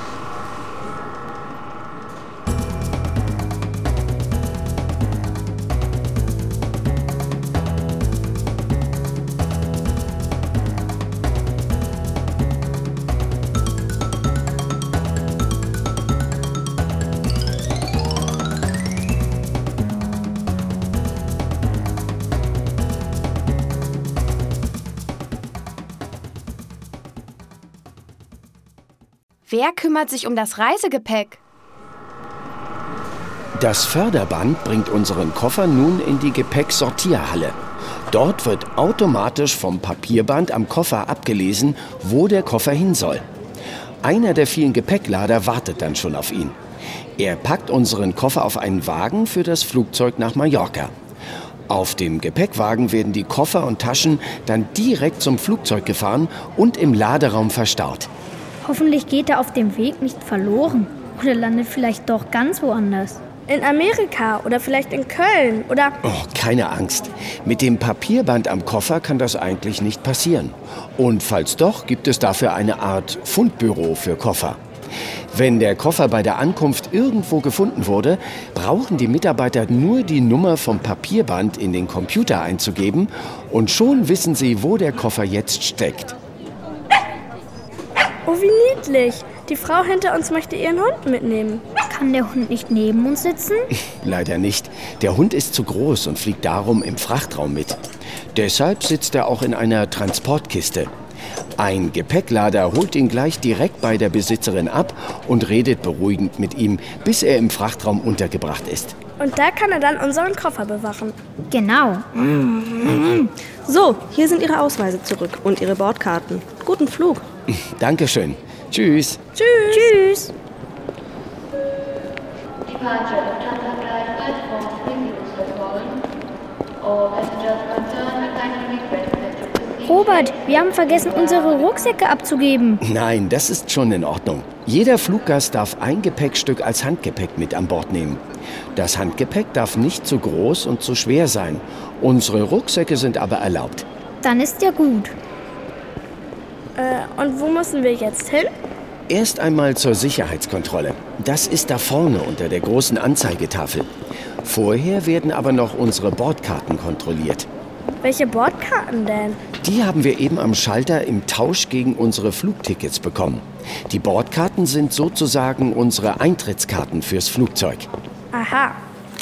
Wer kümmert sich um das Reisegepäck? Das Förderband bringt unseren Koffer nun in die Gepäcksortierhalle. Dort wird automatisch vom Papierband am Koffer abgelesen, wo der Koffer hin soll. Einer der vielen Gepäcklader wartet dann schon auf ihn. Er packt unseren Koffer auf einen Wagen für das Flugzeug nach Mallorca. Auf dem Gepäckwagen werden die Koffer und Taschen dann direkt zum Flugzeug gefahren und im Laderaum verstaut. Hoffentlich geht er auf dem Weg nicht verloren oder landet vielleicht doch ganz woanders. In Amerika oder vielleicht in Köln oder... Oh, keine Angst. Mit dem Papierband am Koffer kann das eigentlich nicht passieren. Und falls doch, gibt es dafür eine Art Fundbüro für Koffer. Wenn der Koffer bei der Ankunft irgendwo gefunden wurde, brauchen die Mitarbeiter nur die Nummer vom Papierband in den Computer einzugeben und schon wissen sie, wo der Koffer jetzt steckt. Oh, wie niedlich. Die Frau hinter uns möchte ihren Hund mitnehmen. Kann der Hund nicht neben uns sitzen? Leider nicht. Der Hund ist zu groß und fliegt darum im Frachtraum mit. Deshalb sitzt er auch in einer Transportkiste. Ein Gepäcklader holt ihn gleich direkt bei der Besitzerin ab und redet beruhigend mit ihm, bis er im Frachtraum untergebracht ist. Und da kann er dann unseren Koffer bewachen. Genau. So, hier sind Ihre Ausweise zurück und Ihre Bordkarten. Guten Flug. Dankeschön. Tschüss. Tschüss. Tschüss. Departure of Tata Flight platform signals were fallen. All passengers concerned are kindly requested to proceed. Robert, wir haben vergessen, unsere Rucksäcke abzugeben. Nein, das ist schon in Ordnung. Jeder Fluggast darf ein Gepäckstück als Handgepäck mit an Bord nehmen. Das Handgepäck darf nicht zu groß und zu schwer sein. Unsere Rucksäcke sind aber erlaubt. Dann ist ja gut. Äh, und wo müssen wir jetzt hin? Erst einmal zur Sicherheitskontrolle. Das ist da vorne unter der großen Anzeigetafel. Vorher werden aber noch unsere Bordkarten kontrolliert. Welche Bordkarten denn? Die haben wir eben am Schalter im Tausch gegen unsere Flugtickets bekommen. Die Bordkarten sind sozusagen unsere Eintrittskarten fürs Flugzeug. Aha.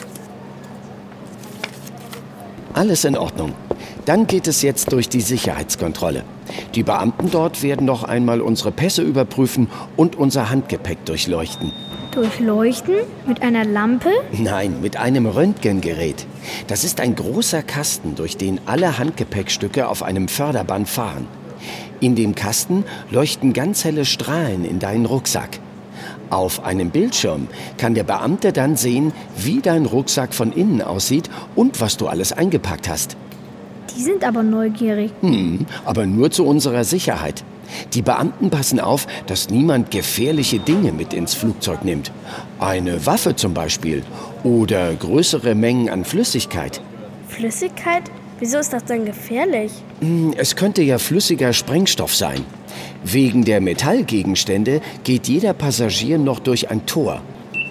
Alles in Ordnung. Dann geht es jetzt durch die Sicherheitskontrolle. Die Beamten dort werden noch einmal unsere Pässe überprüfen und unser Handgepäck durchleuchten. Durchleuchten? Mit einer Lampe? Nein, mit einem Röntgengerät. Das ist ein großer Kasten, durch den alle Handgepäckstücke auf einem Förderband fahren. In dem Kasten leuchten ganz helle Strahlen in deinen Rucksack. Auf einem Bildschirm kann der Beamte dann sehen, wie dein Rucksack von innen aussieht und was du alles eingepackt hast. Die sind aber neugierig. Hm, aber nur zu unserer Sicherheit. Die Beamten passen auf, dass niemand gefährliche Dinge mit ins Flugzeug nimmt. Eine Waffe zum Beispiel oder größere Mengen an Flüssigkeit. Flüssigkeit? Wieso ist das denn gefährlich? Hm, es könnte ja flüssiger Sprengstoff sein. Wegen der Metallgegenstände geht jeder Passagier noch durch ein Tor.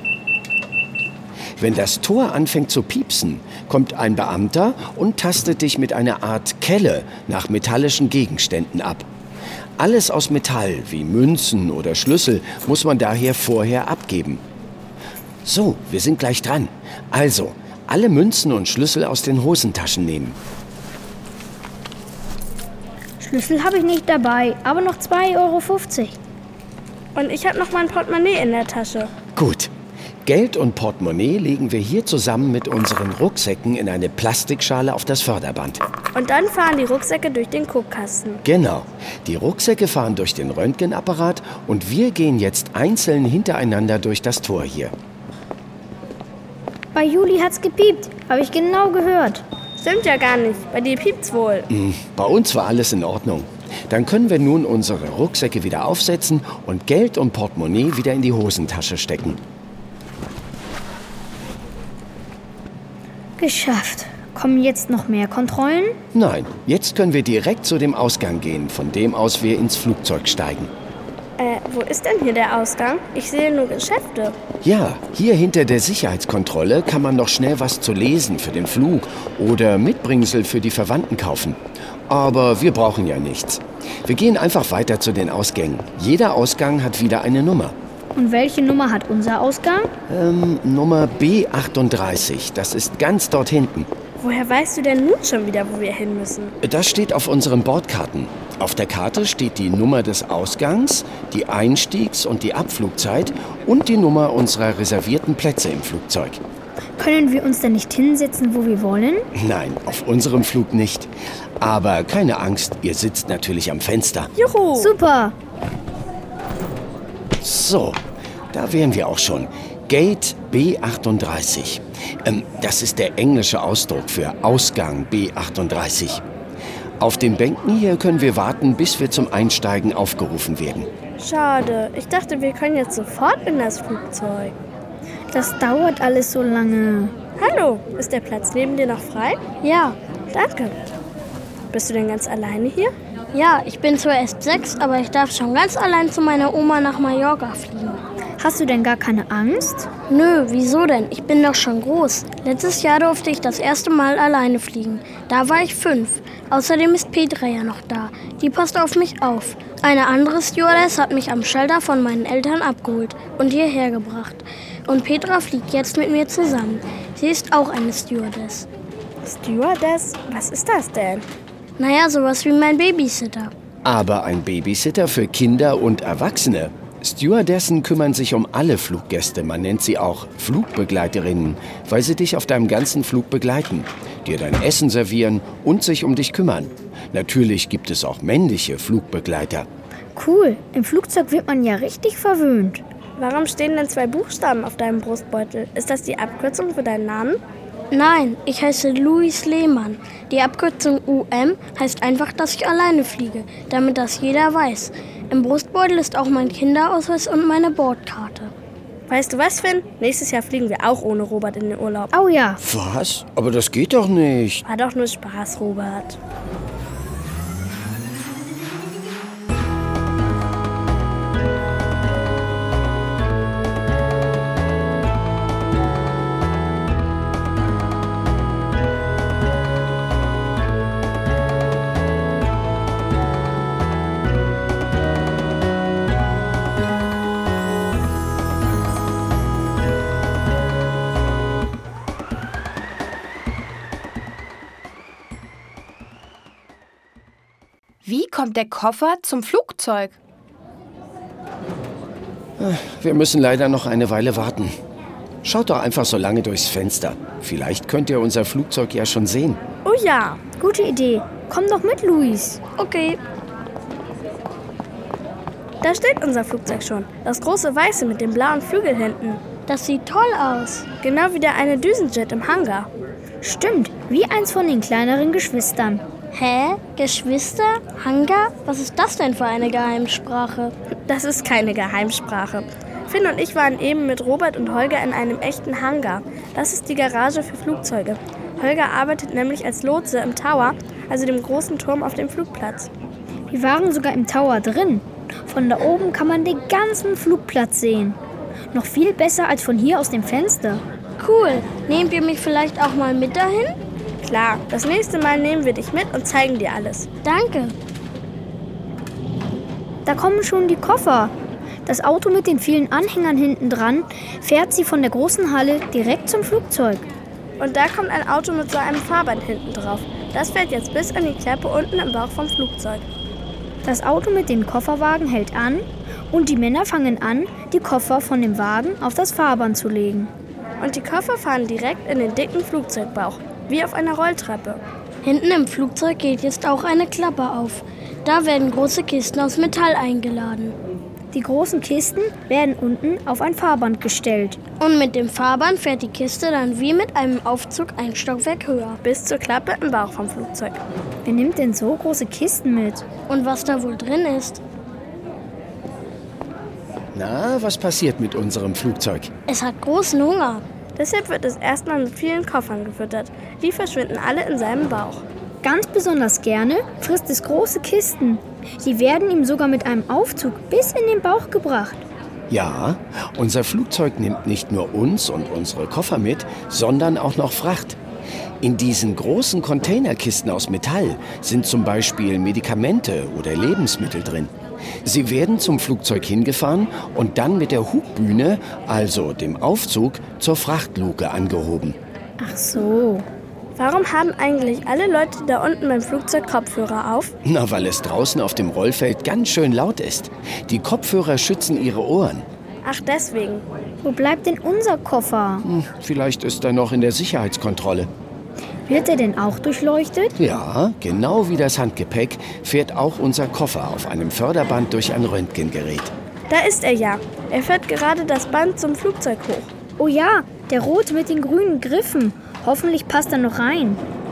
Wenn das Tor anfängt zu piepsen, kommt ein Beamter und tastet dich mit einer Art Kelle nach metallischen Gegenständen ab. Alles aus Metall, wie Münzen oder Schlüssel, muss man daher vorher abgeben. So, wir sind gleich dran. Also, alle Münzen und Schlüssel aus den Hosentaschen nehmen. Schlüssel habe ich nicht dabei, aber noch zwei Euro fünfzig. Und ich habe noch mein Portemonnaie in der Tasche. Gut. Geld und Portemonnaie legen wir hier zusammen mit unseren Rucksäcken in eine Plastikschale auf das Förderband. Und dann fahren die Rucksäcke durch den Guckkasten. Genau. Die Rucksäcke fahren durch den Röntgenapparat und wir gehen jetzt einzeln hintereinander durch das Tor hier. Bei Juli hat's gepiept, habe ich genau gehört. Stimmt ja gar nicht. Bei dir piept's wohl. Hm, bei uns war alles in Ordnung. Dann können wir nun unsere Rucksäcke wieder aufsetzen und Geld und Portemonnaie wieder in die Hosentasche stecken. Geschafft. Kommen jetzt noch mehr Kontrollen? Nein, jetzt können wir direkt zu dem Ausgang gehen, von dem aus wir ins Flugzeug steigen. Äh, wo ist denn hier der Ausgang? Ich sehe nur Geschäfte. Ja, hier hinter der Sicherheitskontrolle kann man noch schnell was zu lesen für den Flug oder Mitbringsel für die Verwandten kaufen. Aber wir brauchen ja nichts. Wir gehen einfach weiter zu den Ausgängen. Jeder Ausgang hat wieder eine Nummer. Und welche Nummer hat unser Ausgang? Ähm, Nummer B achtunddreißig. Das ist ganz dort hinten. Woher weißt du denn nun schon wieder, wo wir hin müssen? Das steht auf unseren Bordkarten. Auf der Karte steht die Nummer des Ausgangs, die Einstiegs- und die Abflugzeit und die Nummer unserer reservierten Plätze im Flugzeug. Können wir uns denn nicht hinsetzen, wo wir wollen? Nein, auf unserem Flug nicht. Aber keine Angst, ihr sitzt natürlich am Fenster. Juhu! Super! So, da wären wir auch schon. Gate B achtunddreißig. Ähm, das ist der englische Ausdruck für Ausgang B achtunddreißig. Auf den Bänken hier können wir warten, bis wir zum Einsteigen aufgerufen werden. Schade. Ich dachte, wir können jetzt sofort in das Flugzeug. Das dauert alles so lange. Hallo, ist der Platz neben dir noch frei? Ja, Danke. Bist du denn ganz alleine hier? ja, ich bin zwar erst sechs, aber ich darf schon ganz allein zu meiner Oma nach Mallorca fliegen. Hast du denn gar keine Angst? Nö, wieso denn? Ich bin doch schon groß. Letztes Jahr durfte ich das erste Mal alleine fliegen. Da war ich fünf. Außerdem ist Petra ja noch da. Die passt auf mich auf. Eine andere Stewardess hat mich am Schalter von meinen Eltern abgeholt und hierher gebracht. Und Petra fliegt jetzt mit mir zusammen. Sie ist auch eine Stewardess. Stewardess? Was ist das denn? Naja, sowas wie mein Babysitter. aber ein Babysitter für Kinder und Erwachsene. Stewardessen kümmern sich um alle Fluggäste. Man nennt sie auch Flugbegleiterinnen, weil sie dich auf deinem ganzen Flug begleiten, dir dein Essen servieren und sich um dich kümmern. Natürlich gibt es auch männliche Flugbegleiter. Cool, im Flugzeug wird man ja richtig verwöhnt. Warum stehen denn zwei Buchstaben auf deinem Brustbeutel? Ist das die Abkürzung für deinen Namen? Nein, ich heiße Louis Lehmann. Die Abkürzung U M heißt einfach, dass ich alleine fliege, damit das jeder weiß. Im Brustbeutel ist auch mein Kinderausweis und meine Bordkarte. Weißt du was, Finn? Nächstes Jahr fliegen wir auch ohne Robert in den Urlaub. Oh ja. Was? Aber das geht doch nicht. War doch nur Spaß, Robert. Wie kommt der Koffer zum Flugzeug? Wir müssen leider noch eine Weile warten. Schaut doch einfach so lange durchs Fenster. Vielleicht könnt ihr unser Flugzeug ja schon sehen. Oh ja. Gute Idee. Komm doch mit, Luis. Okay. Da steht unser Flugzeug schon. Das große Weiße mit den blauen Flügeln hinten. Das sieht toll aus. Genau wie der eine Düsenjet im Hangar. Stimmt, wie eins von den kleineren Geschwistern. Hä? Geschwister? Hangar? Was ist das denn für eine Geheimsprache? Das ist keine Geheimsprache. Finn und ich waren eben mit Robert und Holger in einem echten Hangar. Das ist die Garage für Flugzeuge. Holger arbeitet nämlich als Lotse im Tower, also dem großen Turm auf dem Flugplatz. Wir waren sogar im Tower drin. Von da oben kann man den ganzen Flugplatz sehen. Noch viel besser als von hier aus dem Fenster. Cool. Nehmt ihr mich vielleicht auch mal mit dahin? Klar, das nächste Mal nehmen wir dich mit und zeigen dir alles. Danke. Da kommen schon die Koffer. Das Auto mit den vielen Anhängern hinten dran fährt sie von der großen Halle direkt zum Flugzeug. Und da kommt ein Auto mit so einem Fahrband hinten drauf. Das fährt jetzt bis an die Klappe unten im Bauch vom Flugzeug. Das Auto mit dem Kofferwagen hält an und die Männer fangen an, die Koffer von dem Wagen auf das Fahrband zu legen. Und die Koffer fahren direkt in den dicken Flugzeugbauch, wie auf einer Rolltreppe. Hinten im Flugzeug geht jetzt auch eine Klappe auf. Da werden große Kisten aus Metall eingeladen. Die großen Kisten werden unten auf ein Fahrband gestellt. Und mit dem Fahrband fährt die Kiste dann wie mit einem Aufzug ein Stockwerk höher. Bis zur Klappe im Bauch vom Flugzeug. Wer nimmt denn so große Kisten mit? Und was da wohl drin ist? Na, was passiert mit unserem Flugzeug? Es hat großen Hunger. Deshalb wird es erstmal mit vielen Koffern gefüttert. Die verschwinden alle in seinem Bauch. Ganz besonders gerne frisst es große Kisten. Die werden ihm sogar mit einem Aufzug bis in den Bauch gebracht. Ja, unser Flugzeug nimmt nicht nur uns und unsere Koffer mit, sondern auch noch Fracht. In diesen großen Containerkisten aus Metall sind zum Beispiel Medikamente oder Lebensmittel drin. Sie werden zum Flugzeug hingefahren und dann mit der Hubbühne, also dem Aufzug, zur Frachtluke angehoben. Ach so. Warum haben eigentlich alle Leute da unten beim Flugzeug Kopfhörer auf? Na, weil es draußen auf dem Rollfeld ganz schön laut ist. Die Kopfhörer schützen ihre Ohren. Ach, deswegen. Wo bleibt denn unser Koffer? Hm, vielleicht ist er noch in der Sicherheitskontrolle. Wird er denn auch durchleuchtet? Ja, genau wie das Handgepäck fährt auch unser Koffer auf einem Förderband durch ein Röntgengerät. Da ist er ja. Er fährt gerade das Band zum Flugzeug hoch. Oh ja, der rote mit den grünen Griffen. Hoffentlich passt er noch rein.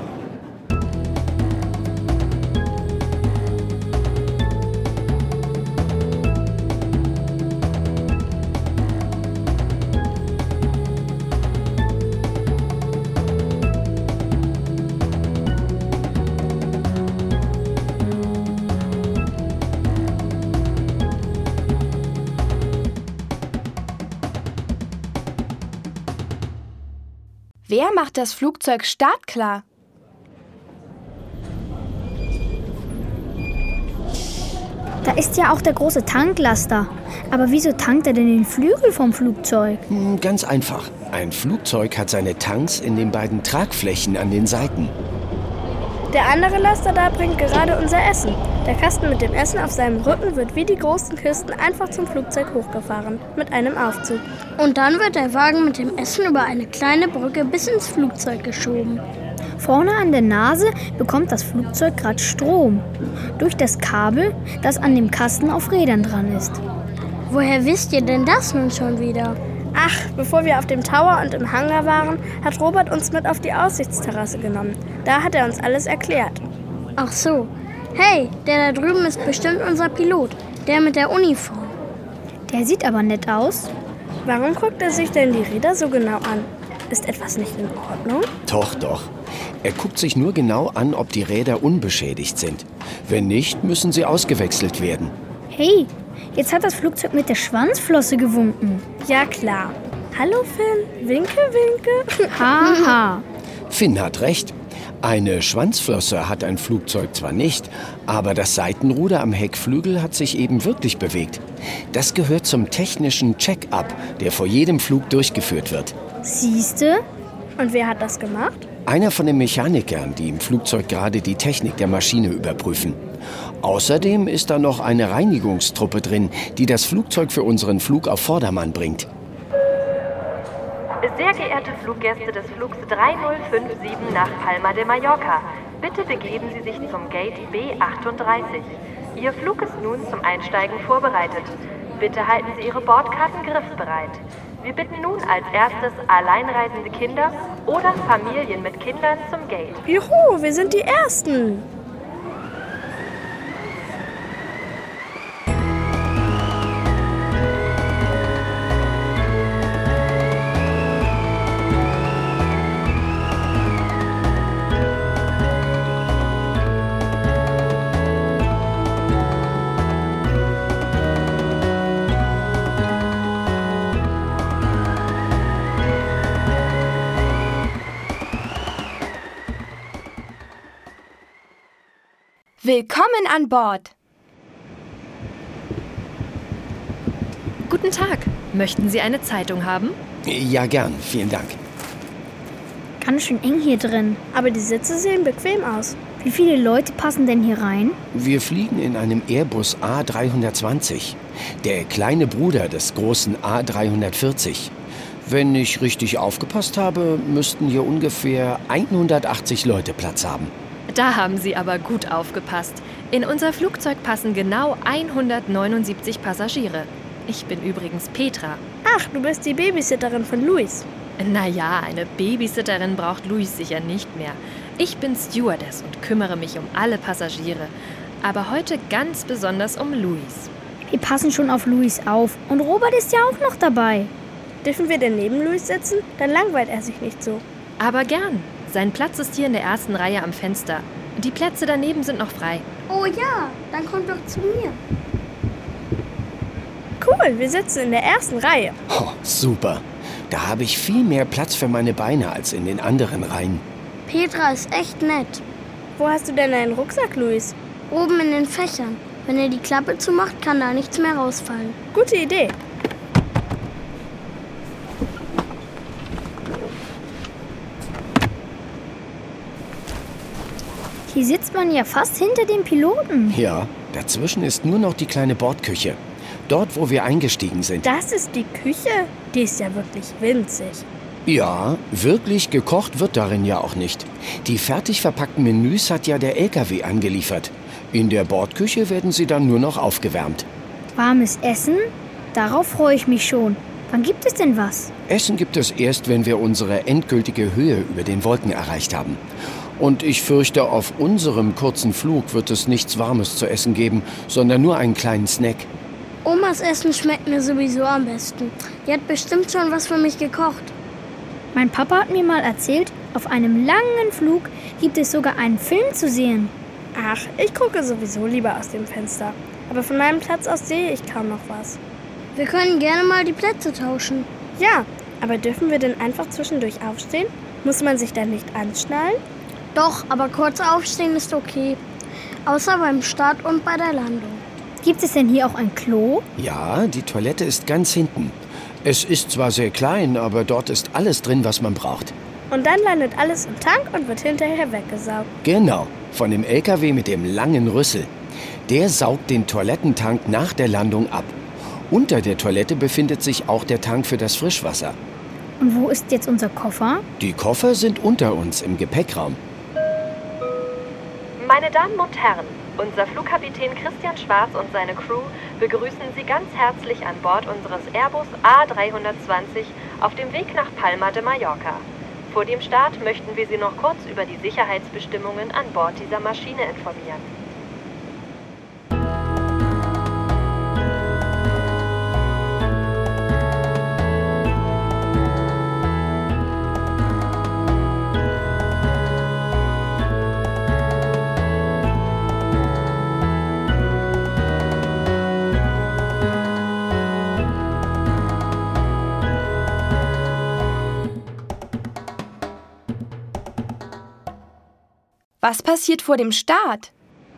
Wer macht das Flugzeug startklar? Da ist ja auch der große Tanklaster. Aber wieso tankt er denn den Flügel vom Flugzeug? Hm, ganz einfach. Ein Flugzeug hat seine Tanks in den beiden Tragflächen an den Seiten. Der andere Laster da bringt gerade unser Essen. Der Kasten mit dem Essen auf seinem Rücken wird wie die großen Kisten einfach zum Flugzeug hochgefahren, mit einem Aufzug. Und dann wird der Wagen mit dem Essen über eine kleine Brücke bis ins Flugzeug geschoben. Vorne an der Nase bekommt das Flugzeug gerade Strom. Durch das Kabel, das an dem Kasten auf Rädern dran ist. Woher wisst ihr denn das nun schon wieder? Ach, bevor wir auf dem Tower und im Hangar waren, hat Robert uns mit auf die Aussichtsterrasse genommen. Da hat er uns alles erklärt. Ach so. Hey, der da drüben ist bestimmt unser Pilot. Der mit der Uniform. Der sieht aber nett aus. Warum guckt er sich denn die Räder so genau an? Ist etwas nicht in Ordnung? Doch, doch. Er guckt sich nur genau an, ob die Räder unbeschädigt sind. Wenn nicht, müssen sie ausgewechselt werden. Hey, jetzt hat das Flugzeug mit der Schwanzflosse gewunken. Ja, klar. Hallo, Finn. Winke, winke. Haha. Finn hat recht. Eine Schwanzflosse hat ein Flugzeug zwar nicht, aber das Seitenruder am Heckflügel hat sich eben wirklich bewegt. Das gehört zum technischen Check-up, der vor jedem Flug durchgeführt wird. Siehste? Und wer hat das gemacht? Einer von den Mechanikern, die im Flugzeug gerade die Technik der Maschine überprüfen. Außerdem ist da noch eine Reinigungstruppe drin, die das Flugzeug für unseren Flug auf Vordermann bringt. Sehr geehrte Fluggäste des Flugs drei null fünf sieben nach Palma de Mallorca, bitte begeben Sie sich zum Gate B achtunddreißig. Ihr Flug ist nun zum Einsteigen vorbereitet. Bitte halten Sie Ihre Bordkarten griffbereit. Wir bitten nun als erstes alleinreisende Kinder oder Familien mit Kindern zum Gate. Juhu, wir sind die Ersten! Willkommen an Bord. Guten Tag. Möchten Sie eine Zeitung haben? Ja, gern. Vielen Dank. Ganz schön eng hier drin. Aber die Sitze sehen bequem aus. Wie viele Leute passen denn hier rein? Wir fliegen in einem Airbus A dreihundertzwanzig. Der kleine Bruder des großen A dreihundertvierzig. Wenn ich richtig aufgepasst habe, müssten hier ungefähr hundertachtzig Leute Platz haben. Da haben Sie aber gut aufgepasst. In unser Flugzeug passen genau hundertneunundsiebzig Passagiere. Ich bin übrigens Petra. Ach, du bist die Babysitterin von Luis. Naja, eine Babysitterin braucht Luis sicher nicht mehr. Ich bin Stewardess und kümmere mich um alle Passagiere. Aber heute ganz besonders um Luis. Wir passen schon auf Luis auf. Und Robert ist ja auch noch dabei. Dürfen wir denn neben Luis sitzen? Dann langweilt er sich nicht so. Aber gern. Sein Platz ist hier in der ersten Reihe am Fenster. Die Plätze daneben sind noch frei. Oh ja, dann kommt doch zu mir. Cool, wir sitzen in der ersten Reihe. Oh, super. Da habe ich viel mehr Platz für meine Beine als in den anderen Reihen. Petra ist echt nett. Wo hast du denn deinen Rucksack, Luis? Oben in den Fächern. Wenn er die Klappe zumacht, kann da nichts mehr rausfallen. Gute Idee. Hier sitzt man ja fast hinter dem Piloten. Ja, dazwischen ist nur noch die kleine Bordküche. Dort, wo wir eingestiegen sind. Das ist die Küche? Die ist ja wirklich winzig. Ja, wirklich gekocht wird darin ja auch nicht. Die fertig verpackten Menüs hat ja der L K W angeliefert. In der Bordküche werden sie dann nur noch aufgewärmt. Warmes Essen? Darauf freue ich mich schon. Wann gibt es denn was? Essen gibt es erst, wenn wir unsere endgültige Höhe über den Wolken erreicht haben. Und ich fürchte, auf unserem kurzen Flug wird es nichts Warmes zu essen geben, sondern nur einen kleinen Snack. Omas Essen schmeckt mir sowieso am besten. Die hat bestimmt schon was für mich gekocht. Mein Papa hat mir mal erzählt, auf einem langen Flug gibt es sogar einen Film zu sehen. Ach, ich gucke sowieso lieber aus dem Fenster. Aber von meinem Platz aus sehe ich kaum noch was. Wir können gerne mal die Plätze tauschen. Ja, aber dürfen wir denn einfach zwischendurch aufstehen? Muss man sich dann nicht anschnallen? Doch, aber kurz aufstehen ist okay. Außer beim Start und bei der Landung. Gibt es denn hier auch ein Klo? Ja, die Toilette ist ganz hinten. Es ist zwar sehr klein, aber dort ist alles drin, was man braucht. Und dann landet alles im Tank und wird hinterher weggesaugt. Genau, von dem L K W mit dem langen Rüssel. Der saugt den Toilettentank nach der Landung ab. Unter der Toilette befindet sich auch der Tank für das Frischwasser. Und wo ist jetzt unser Koffer? Die Koffer sind unter uns im Gepäckraum. Meine Damen und Herren, unser Flugkapitän Christian Schwarz und seine Crew begrüßen Sie ganz herzlich an Bord unseres Airbus A dreihundertzwanzig auf dem Weg nach Palma de Mallorca. Vor dem Start möchten wir Sie noch kurz über die Sicherheitsbestimmungen an Bord dieser Maschine informieren. Was passiert vor dem Start?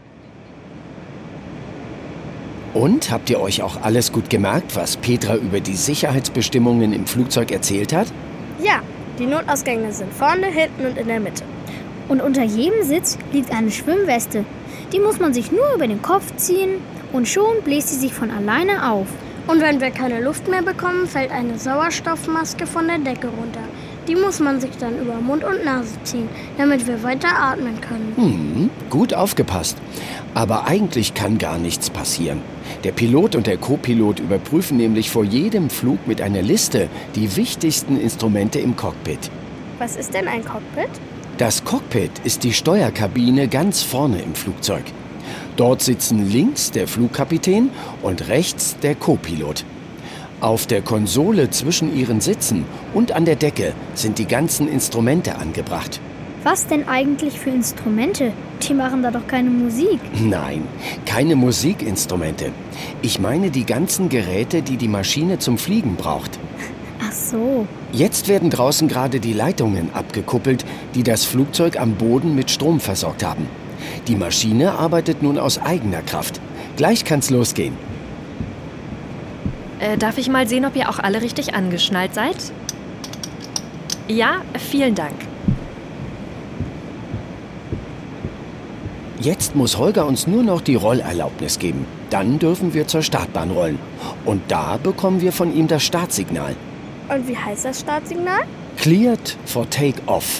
Und habt ihr euch auch alles gut gemerkt, was Petra über die Sicherheitsbestimmungen im Flugzeug erzählt hat? Ja, die Notausgänge sind vorne, hinten und in der Mitte. Und unter jedem Sitz liegt eine Schwimmweste. Die muss man sich nur über den Kopf ziehen und schon bläst sie sich von alleine auf. Und wenn wir keine Luft mehr bekommen, fällt eine Sauerstoffmaske von der Decke runter. Die muss man sich dann über Mund und Nase ziehen, damit wir weiter atmen können. Hm, gut aufgepasst. Aber eigentlich kann gar nichts passieren. Der Pilot und der Co-Pilot überprüfen nämlich vor jedem Flug mit einer Liste die wichtigsten Instrumente im Cockpit. Was ist denn ein Cockpit? Das Cockpit ist die Steuerkabine ganz vorne im Flugzeug. Dort sitzen links der Flugkapitän und rechts der Co-Pilot. Auf der Konsole zwischen ihren Sitzen und an der Decke sind die ganzen Instrumente angebracht. Was denn eigentlich für Instrumente? Die machen da doch keine Musik. Nein, keine Musikinstrumente. Ich meine die ganzen Geräte, die die Maschine zum Fliegen braucht. Ach so. Jetzt werden draußen gerade die Leitungen abgekuppelt, die das Flugzeug am Boden mit Strom versorgt haben. Die Maschine arbeitet nun aus eigener Kraft. Gleich kann's losgehen. Äh, darf ich mal sehen, ob ihr auch alle richtig angeschnallt seid? Ja, vielen Dank. Jetzt muss Holger uns nur noch die Rollerlaubnis geben. Dann dürfen wir zur Startbahn rollen. Und da bekommen wir von ihm das Startsignal. Und wie heißt das Startsignal? Cleared for Take-Off.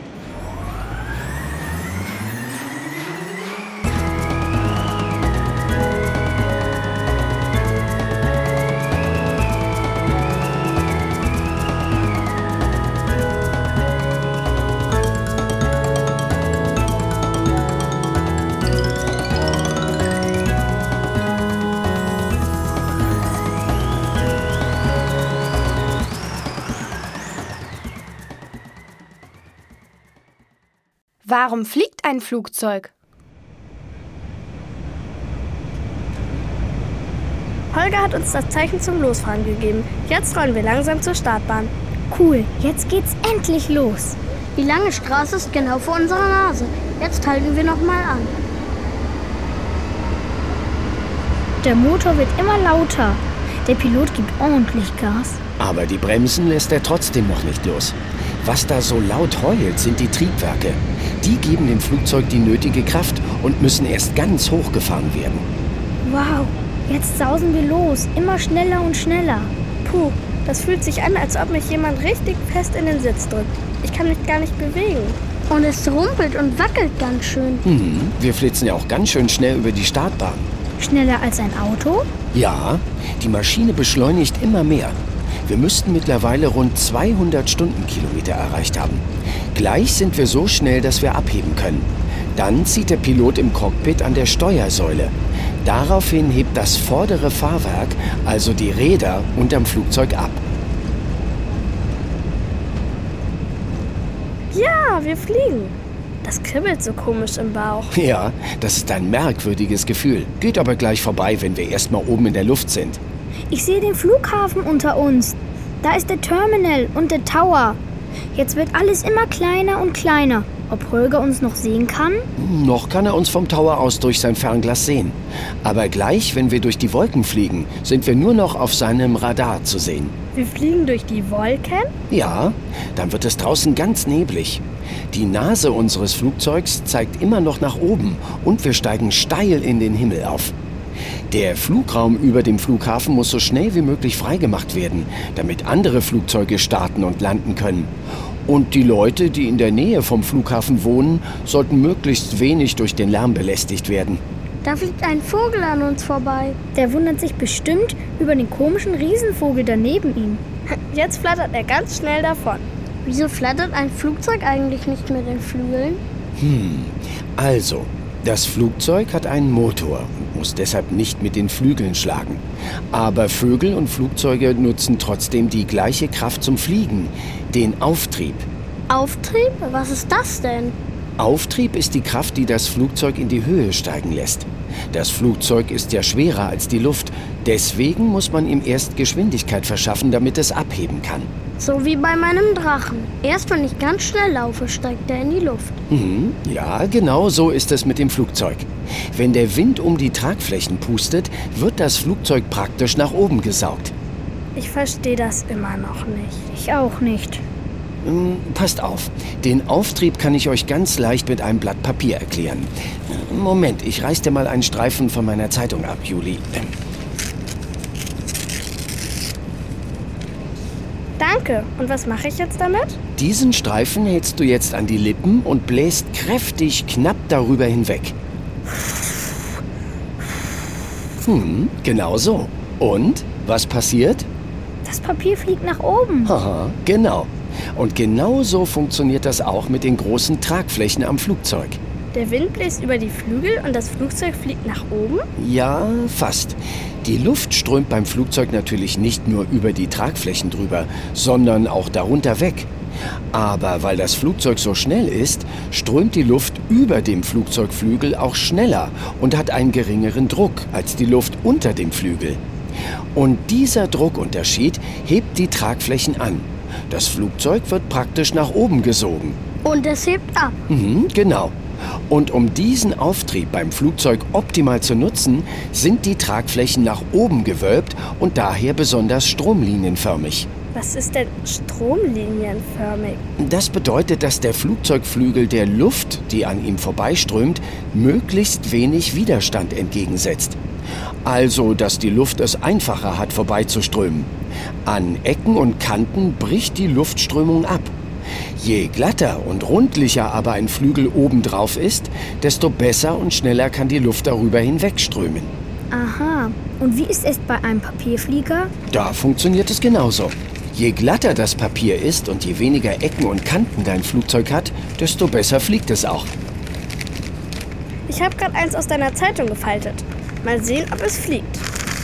Warum fliegt ein Flugzeug? Holger hat uns das Zeichen zum Losfahren gegeben. Jetzt rollen wir langsam zur Startbahn. Cool, jetzt geht's endlich los. Die lange Straße ist genau vor unserer Nase. Jetzt halten wir noch mal an. Der Motor wird immer lauter. Der Pilot gibt ordentlich Gas. Aber die Bremsen lässt er trotzdem noch nicht los. Was da so laut heult, sind die Triebwerke. Die geben dem Flugzeug die nötige Kraft und müssen erst ganz hochgefahren werden. Wow, jetzt sausen wir los, immer schneller und schneller. Puh, das fühlt sich an, als ob mich jemand richtig fest in den Sitz drückt. Ich kann mich gar nicht bewegen. Und es rumpelt und wackelt ganz schön. Mhm, wir flitzen ja auch ganz schön schnell über die Startbahn. Schneller als ein Auto? Ja, die Maschine beschleunigt immer mehr. Wir müssten mittlerweile rund zweihundert Stundenkilometer erreicht haben. Gleich sind wir so schnell, dass wir abheben können. Dann zieht der Pilot im Cockpit an der Steuersäule. Daraufhin hebt das vordere Fahrwerk, also die Räder, unterm Flugzeug ab. Ja, wir fliegen. Das kribbelt so komisch im Bauch. Ja, das ist ein merkwürdiges Gefühl. Geht aber gleich vorbei, wenn wir erst mal oben in der Luft sind. Ich sehe den Flughafen unter uns. Da ist der Terminal und der Tower. Jetzt wird alles immer kleiner und kleiner. ob Holger uns noch sehen kann? Noch kann er uns vom Tower aus durch sein Fernglas sehen. Aber gleich, wenn wir durch die Wolken fliegen, sind wir nur noch auf seinem Radar zu sehen. Wir fliegen durch die Wolken? Ja, dann wird es draußen ganz neblig. Die Nase unseres Flugzeugs zeigt immer noch nach oben und wir steigen steil in den Himmel auf. Der Flugraum über dem Flughafen muss so schnell wie möglich freigemacht werden, damit andere Flugzeuge starten und landen können. Und die Leute, die in der Nähe vom Flughafen wohnen, sollten möglichst wenig durch den Lärm belästigt werden. Da fliegt ein Vogel an uns vorbei. Der wundert sich bestimmt über den komischen Riesenvogel daneben ihm. Jetzt flattert er ganz schnell davon. Wieso flattert ein Flugzeug eigentlich nicht mit den Flügeln? Hm, also, das Flugzeug hat einen Motor und muss deshalb nicht mit den Flügeln schlagen. Aber Vögel und Flugzeuge nutzen trotzdem die gleiche Kraft zum Fliegen, den Auftrieb. Auftrieb? Was ist das denn? Auftrieb ist die Kraft, die das Flugzeug in die Höhe steigen lässt. Das Flugzeug ist ja schwerer als die Luft, deswegen muss man ihm erst Geschwindigkeit verschaffen, damit es abheben kann. So wie bei meinem Drachen. Erst wenn ich ganz schnell laufe, steigt er in die Luft. Mhm, ja, genau so ist es mit dem Flugzeug. Wenn der Wind um die Tragflächen pustet, wird das Flugzeug praktisch nach oben gesaugt. Ich verstehe das immer noch nicht. Ich auch nicht. Hm, passt auf, den Auftrieb kann ich euch ganz leicht mit einem Blatt Papier erklären. Moment, ich reiß dir mal einen Streifen von meiner Zeitung ab, Juli. Danke. Und was mache ich jetzt damit? Diesen Streifen hältst du jetzt an die Lippen und bläst kräftig knapp darüber hinweg. Hm, genau so. Und? Was passiert? Das Papier fliegt nach oben. Haha, genau. Und genau so funktioniert das auch mit den großen Tragflächen am Flugzeug. Der Wind bläst über die Flügel und das Flugzeug fliegt nach oben? Ja, fast. Die Luft strömt beim Flugzeug natürlich nicht nur über die Tragflächen drüber, sondern auch darunter weg. Aber weil das Flugzeug so schnell ist, strömt die Luft über dem Flugzeugflügel auch schneller und hat einen geringeren Druck als die Luft unter dem Flügel. Und dieser Druckunterschied hebt die Tragflächen an. Das Flugzeug wird praktisch nach oben gesogen. Und es hebt ab. Mhm, genau. Und um diesen Auftrieb beim Flugzeug optimal zu nutzen, sind die Tragflächen nach oben gewölbt und daher besonders stromlinienförmig. Was ist denn stromlinienförmig? Das bedeutet, dass der Flugzeugflügel der Luft, die an ihm vorbeiströmt, möglichst wenig Widerstand entgegensetzt. Also, dass die Luft es einfacher hat, vorbeizuströmen. An Ecken und Kanten bricht die Luftströmung ab. Je glatter und rundlicher aber ein Flügel obendrauf ist, desto besser und schneller kann die Luft darüber hinwegströmen. Aha. Und wie ist es bei einem Papierflieger? Da funktioniert es genauso. Je glatter das Papier ist und je weniger Ecken und Kanten dein Flugzeug hat, desto besser fliegt es auch. Ich habe gerade eins aus deiner Zeitung gefaltet. Mal sehen, ob es fliegt.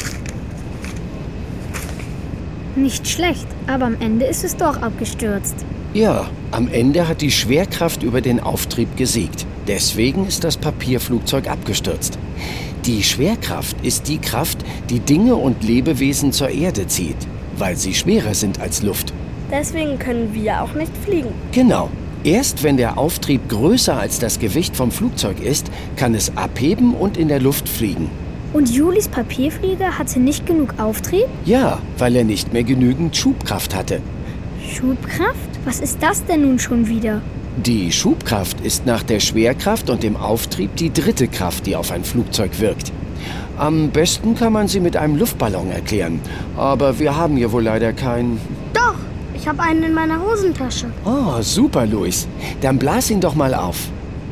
Nicht schlecht, aber am Ende ist es doch abgestürzt. Ja, am Ende hat die Schwerkraft über den Auftrieb gesiegt. Deswegen ist das Papierflugzeug abgestürzt. Die Schwerkraft ist die Kraft, die Dinge und Lebewesen zur Erde zieht, weil sie schwerer sind als Luft. Deswegen können wir auch nicht fliegen. Genau. Erst wenn der Auftrieb größer als das Gewicht vom Flugzeug ist, kann es abheben und in der Luft fliegen. Und Julis Papierflieger hatte nicht genug Auftrieb? Ja, weil er nicht mehr genügend Schubkraft hatte. Schubkraft? Was ist das denn nun schon wieder? Die Schubkraft ist nach der Schwerkraft und dem Auftrieb die dritte Kraft, die auf ein Flugzeug wirkt. Am besten kann man sie mit einem Luftballon erklären, aber wir haben hier wohl leider keinen. Doch, ich habe einen in meiner Hosentasche. Oh, super, Luis. Dann blas ihn doch mal auf.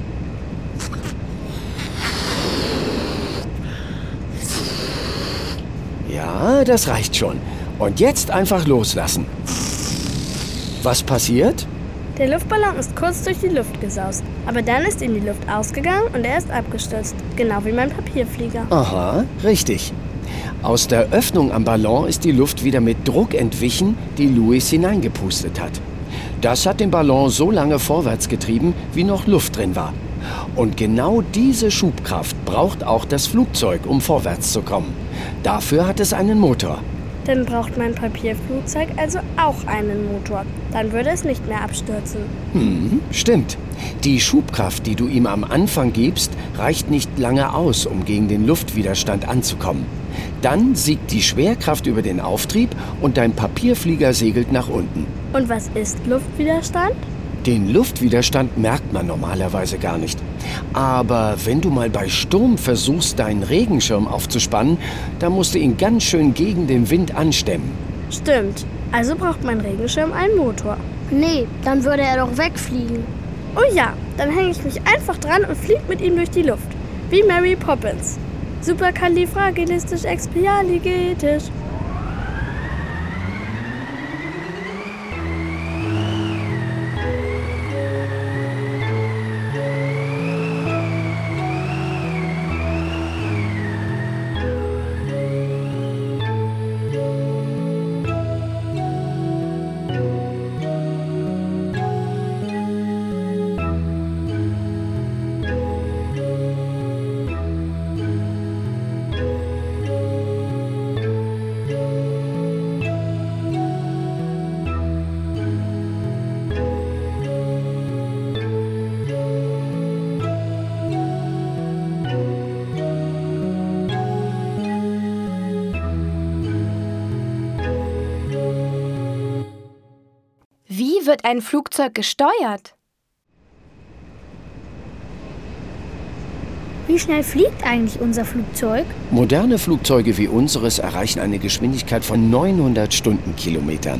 Ja, das reicht schon. Und jetzt einfach loslassen. Was passiert? Der Luftballon ist kurz durch die Luft gesaust. Aber dann ist ihm die Luft ausgegangen und er ist abgestürzt. Genau wie mein Papierflieger. Aha, richtig. Aus der Öffnung am Ballon ist die Luft wieder mit Druck entwichen, die Luis hineingepustet hat. Das hat den Ballon so lange vorwärts getrieben, wie noch Luft drin war. Und genau diese Schubkraft braucht auch das Flugzeug, um vorwärts zu kommen. Dafür hat es einen Motor. Dann braucht mein Papierflugzeug also auch einen Motor. Dann würde es nicht mehr abstürzen. Hm, stimmt. Die Schubkraft, die du ihm am Anfang gibst, reicht nicht lange aus, um gegen den Luftwiderstand anzukommen. Dann siegt die Schwerkraft über den Auftrieb und dein Papierflieger segelt nach unten. Und was ist Luftwiderstand? Den Luftwiderstand merkt man normalerweise gar nicht. Aber wenn du mal bei Sturm versuchst, deinen Regenschirm aufzuspannen, dann musst du ihn ganz schön gegen den Wind anstemmen. Stimmt. Also braucht mein Regenschirm einen Motor. Nee, dann würde er doch wegfliegen. Oh ja, dann hänge ich mich einfach dran und fliege mit ihm durch die Luft. Wie Mary Poppins. Superkalifragilistisch-expialigetisch. Wie wird ein Flugzeug gesteuert? Wie schnell fliegt eigentlich unser Flugzeug? Moderne Flugzeuge wie unseres erreichen eine Geschwindigkeit von neunhundert Stundenkilometern.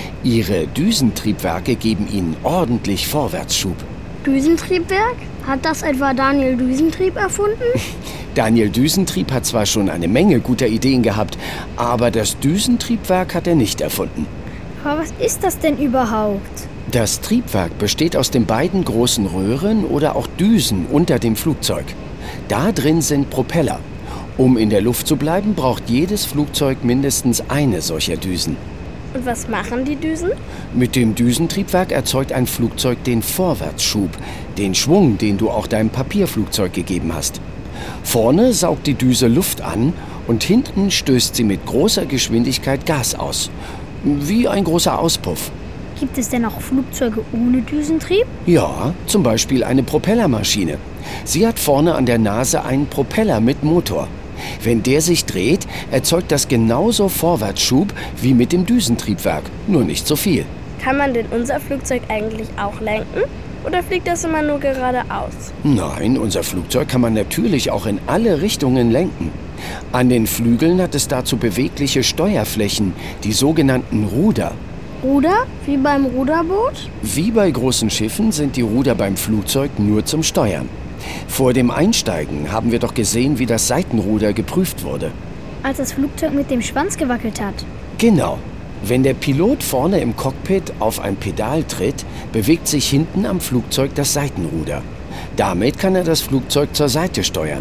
Ihre Düsentriebwerke geben ihnen ordentlich Vorwärtsschub. Düsentriebwerk? Hat das etwa Daniel Düsentrieb erfunden? Daniel Düsentrieb hat zwar schon eine Menge guter Ideen gehabt, aber das Düsentriebwerk hat er nicht erfunden. Aber was ist das denn überhaupt? Das Triebwerk besteht aus den beiden großen Röhren oder auch Düsen unter dem Flugzeug. Da drin sind Propeller. Um in der Luft zu bleiben, braucht jedes Flugzeug mindestens eine solcher Düsen. Und was machen die Düsen? Mit dem Düsentriebwerk erzeugt ein Flugzeug den Vorwärtsschub, den Schwung, den du auch deinem Papierflugzeug gegeben hast. Vorne saugt die Düse Luft an und hinten stößt sie mit großer Geschwindigkeit Gas aus. Wie ein großer Auspuff. Gibt es denn auch Flugzeuge ohne Düsentrieb? Ja, zum Beispiel eine Propellermaschine. Sie hat vorne an der Nase einen Propeller mit Motor. Wenn der sich dreht, erzeugt das genauso Vorwärtsschub wie mit dem Düsentriebwerk, nur nicht so viel. Kann man denn unser Flugzeug eigentlich auch lenken? Oder fliegt das immer nur geradeaus? Nein, unser Flugzeug kann man natürlich auch in alle Richtungen lenken. An den Flügeln hat es dazu bewegliche Steuerflächen, die sogenannten Ruder. Ruder? Wie beim Ruderboot? Wie bei großen Schiffen sind die Ruder beim Flugzeug nur zum Steuern. Vor dem Einsteigen haben wir doch gesehen, wie das Seitenruder geprüft wurde. Als das Flugzeug mit dem Schwanz gewackelt hat. Genau. Wenn der Pilot vorne im Cockpit auf ein Pedal tritt, bewegt sich hinten am Flugzeug das Seitenruder. Damit kann er das Flugzeug zur Seite steuern.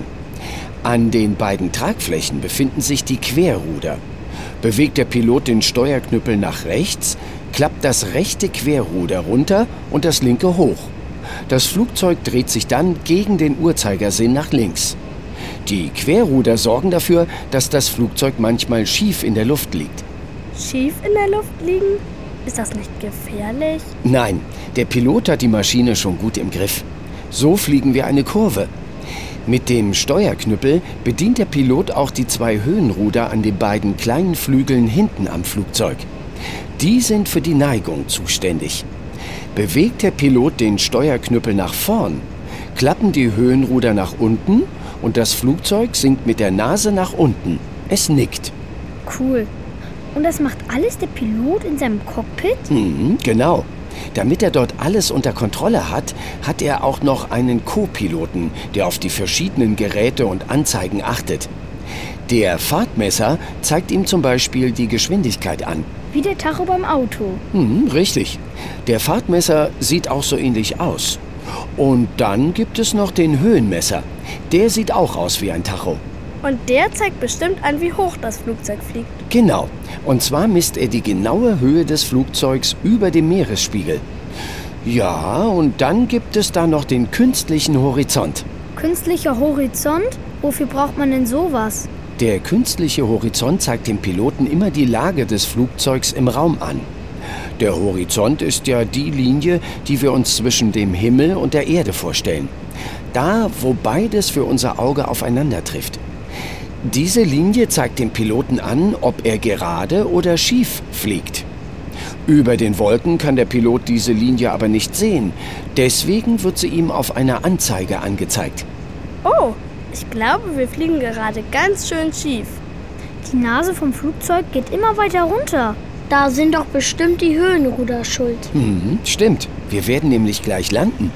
An den beiden Tragflächen befinden sich die Querruder. Bewegt der Pilot den Steuerknüppel nach rechts, klappt das rechte Querruder runter und das linke hoch. Das Flugzeug dreht sich dann gegen den Uhrzeigersinn nach links. Die Querruder sorgen dafür, dass das Flugzeug manchmal schief in der Luft liegt. Schief in der Luft liegen? Ist das nicht gefährlich? Nein, der Pilot hat die Maschine schon gut im Griff. So fliegen wir eine Kurve. Mit dem Steuerknüppel bedient der Pilot auch die zwei Höhenruder an den beiden kleinen Flügeln hinten am Flugzeug. Die sind für die Neigung zuständig. Bewegt der Pilot den Steuerknüppel nach vorn, klappen die Höhenruder nach unten und das Flugzeug sinkt mit der Nase nach unten. Es nickt. Cool. Und das macht alles der Pilot in seinem Cockpit? Mhm, genau. Damit er dort alles unter Kontrolle hat, hat er auch noch einen Co-Piloten, der auf die verschiedenen Geräte und Anzeigen achtet. Der Fahrtmesser zeigt ihm zum Beispiel die Geschwindigkeit an. Wie der Tacho beim Auto. Hm, richtig. Der Fahrtmesser sieht auch so ähnlich aus. Und dann gibt es noch den Höhenmesser. Der sieht auch aus wie ein Tacho. Und der zeigt bestimmt an, wie hoch das Flugzeug fliegt. Genau. Und zwar misst er die genaue Höhe des Flugzeugs über dem Meeresspiegel. Ja, und dann gibt es da noch den künstlichen Horizont. Künstlicher Horizont? Wofür braucht man denn sowas? Der künstliche Horizont zeigt dem Piloten immer die Lage des Flugzeugs im Raum an. Der Horizont ist ja die Linie, die wir uns zwischen dem Himmel und der Erde vorstellen. Da, wo beides für unser Auge aufeinander trifft. Diese Linie zeigt dem Piloten an, ob er gerade oder schief fliegt. Über den Wolken kann der Pilot diese Linie aber nicht sehen. Deswegen wird sie ihm auf einer Anzeige angezeigt. Oh, ich glaube, wir fliegen gerade ganz schön schief. Die Nase vom Flugzeug geht immer weiter runter. Da sind doch bestimmt die Höhenruder schuld. Mhm, stimmt. Wir werden nämlich gleich landen.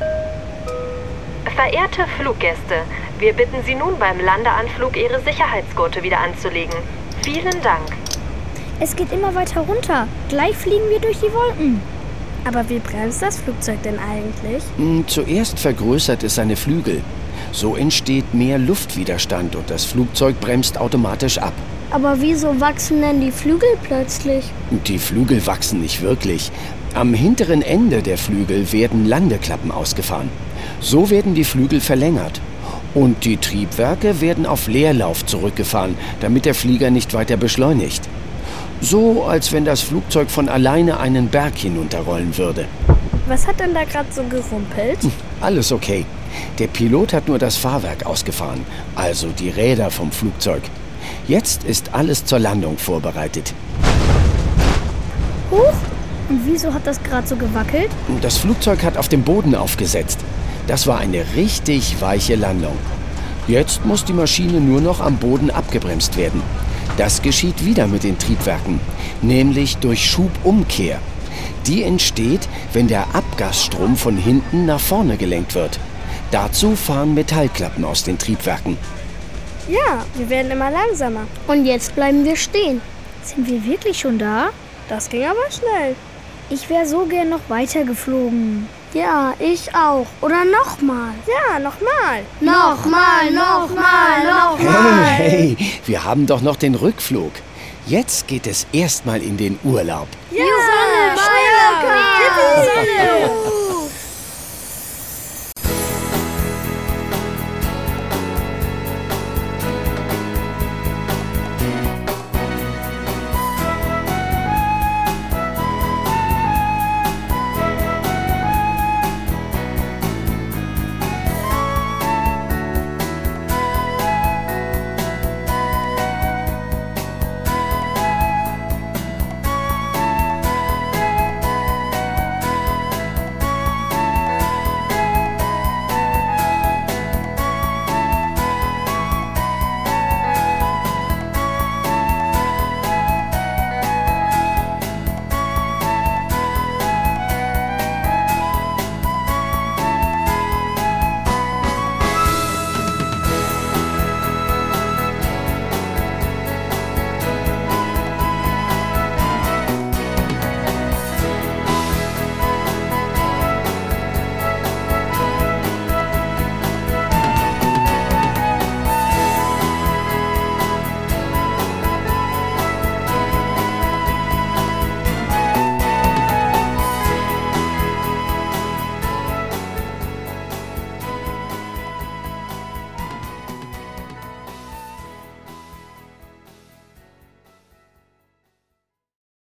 Verehrte Fluggäste, wir bitten Sie nun beim Landeanflug Ihre Sicherheitsgurte wieder anzulegen. Vielen Dank. Es geht immer weiter runter. Gleich fliegen wir durch die Wolken. Aber wie bremst das Flugzeug denn eigentlich? Zuerst vergrößert es seine Flügel. So entsteht mehr Luftwiderstand und das Flugzeug bremst automatisch ab. Aber wieso wachsen denn die Flügel plötzlich? Die Flügel wachsen nicht wirklich. Am hinteren Ende der Flügel werden Landeklappen ausgefahren. So werden die Flügel verlängert. Und die Triebwerke werden auf Leerlauf zurückgefahren, damit der Flieger nicht weiter beschleunigt. So, als wenn das Flugzeug von alleine einen Berg hinunterrollen würde. Was hat denn da gerade so gerumpelt? Alles okay. Der Pilot hat nur das Fahrwerk ausgefahren, also die Räder vom Flugzeug. Jetzt ist alles zur Landung vorbereitet. Huch! Und wieso hat das gerade so gewackelt? Das Flugzeug hat auf dem Boden aufgesetzt. Das war eine richtig weiche Landung. Jetzt muss die Maschine nur noch am Boden abgebremst werden. Das geschieht wieder mit den Triebwerken, nämlich durch Schubumkehr. Die entsteht, wenn der Abgasstrom von hinten nach vorne gelenkt wird. Dazu fahren Metallklappen aus den Triebwerken. Ja, wir werden immer langsamer. Und jetzt bleiben wir stehen. Sind wir wirklich schon da? Das ging aber schnell. Ich wäre so gern noch weiter geflogen. Ja, ich auch. Oder nochmal. Ja, nochmal. Nochmal, nochmal, nochmal. Hey, hey, wir haben doch noch den Rückflug. Jetzt geht es erstmal in den Urlaub. Ja, Sonne, Mallorca.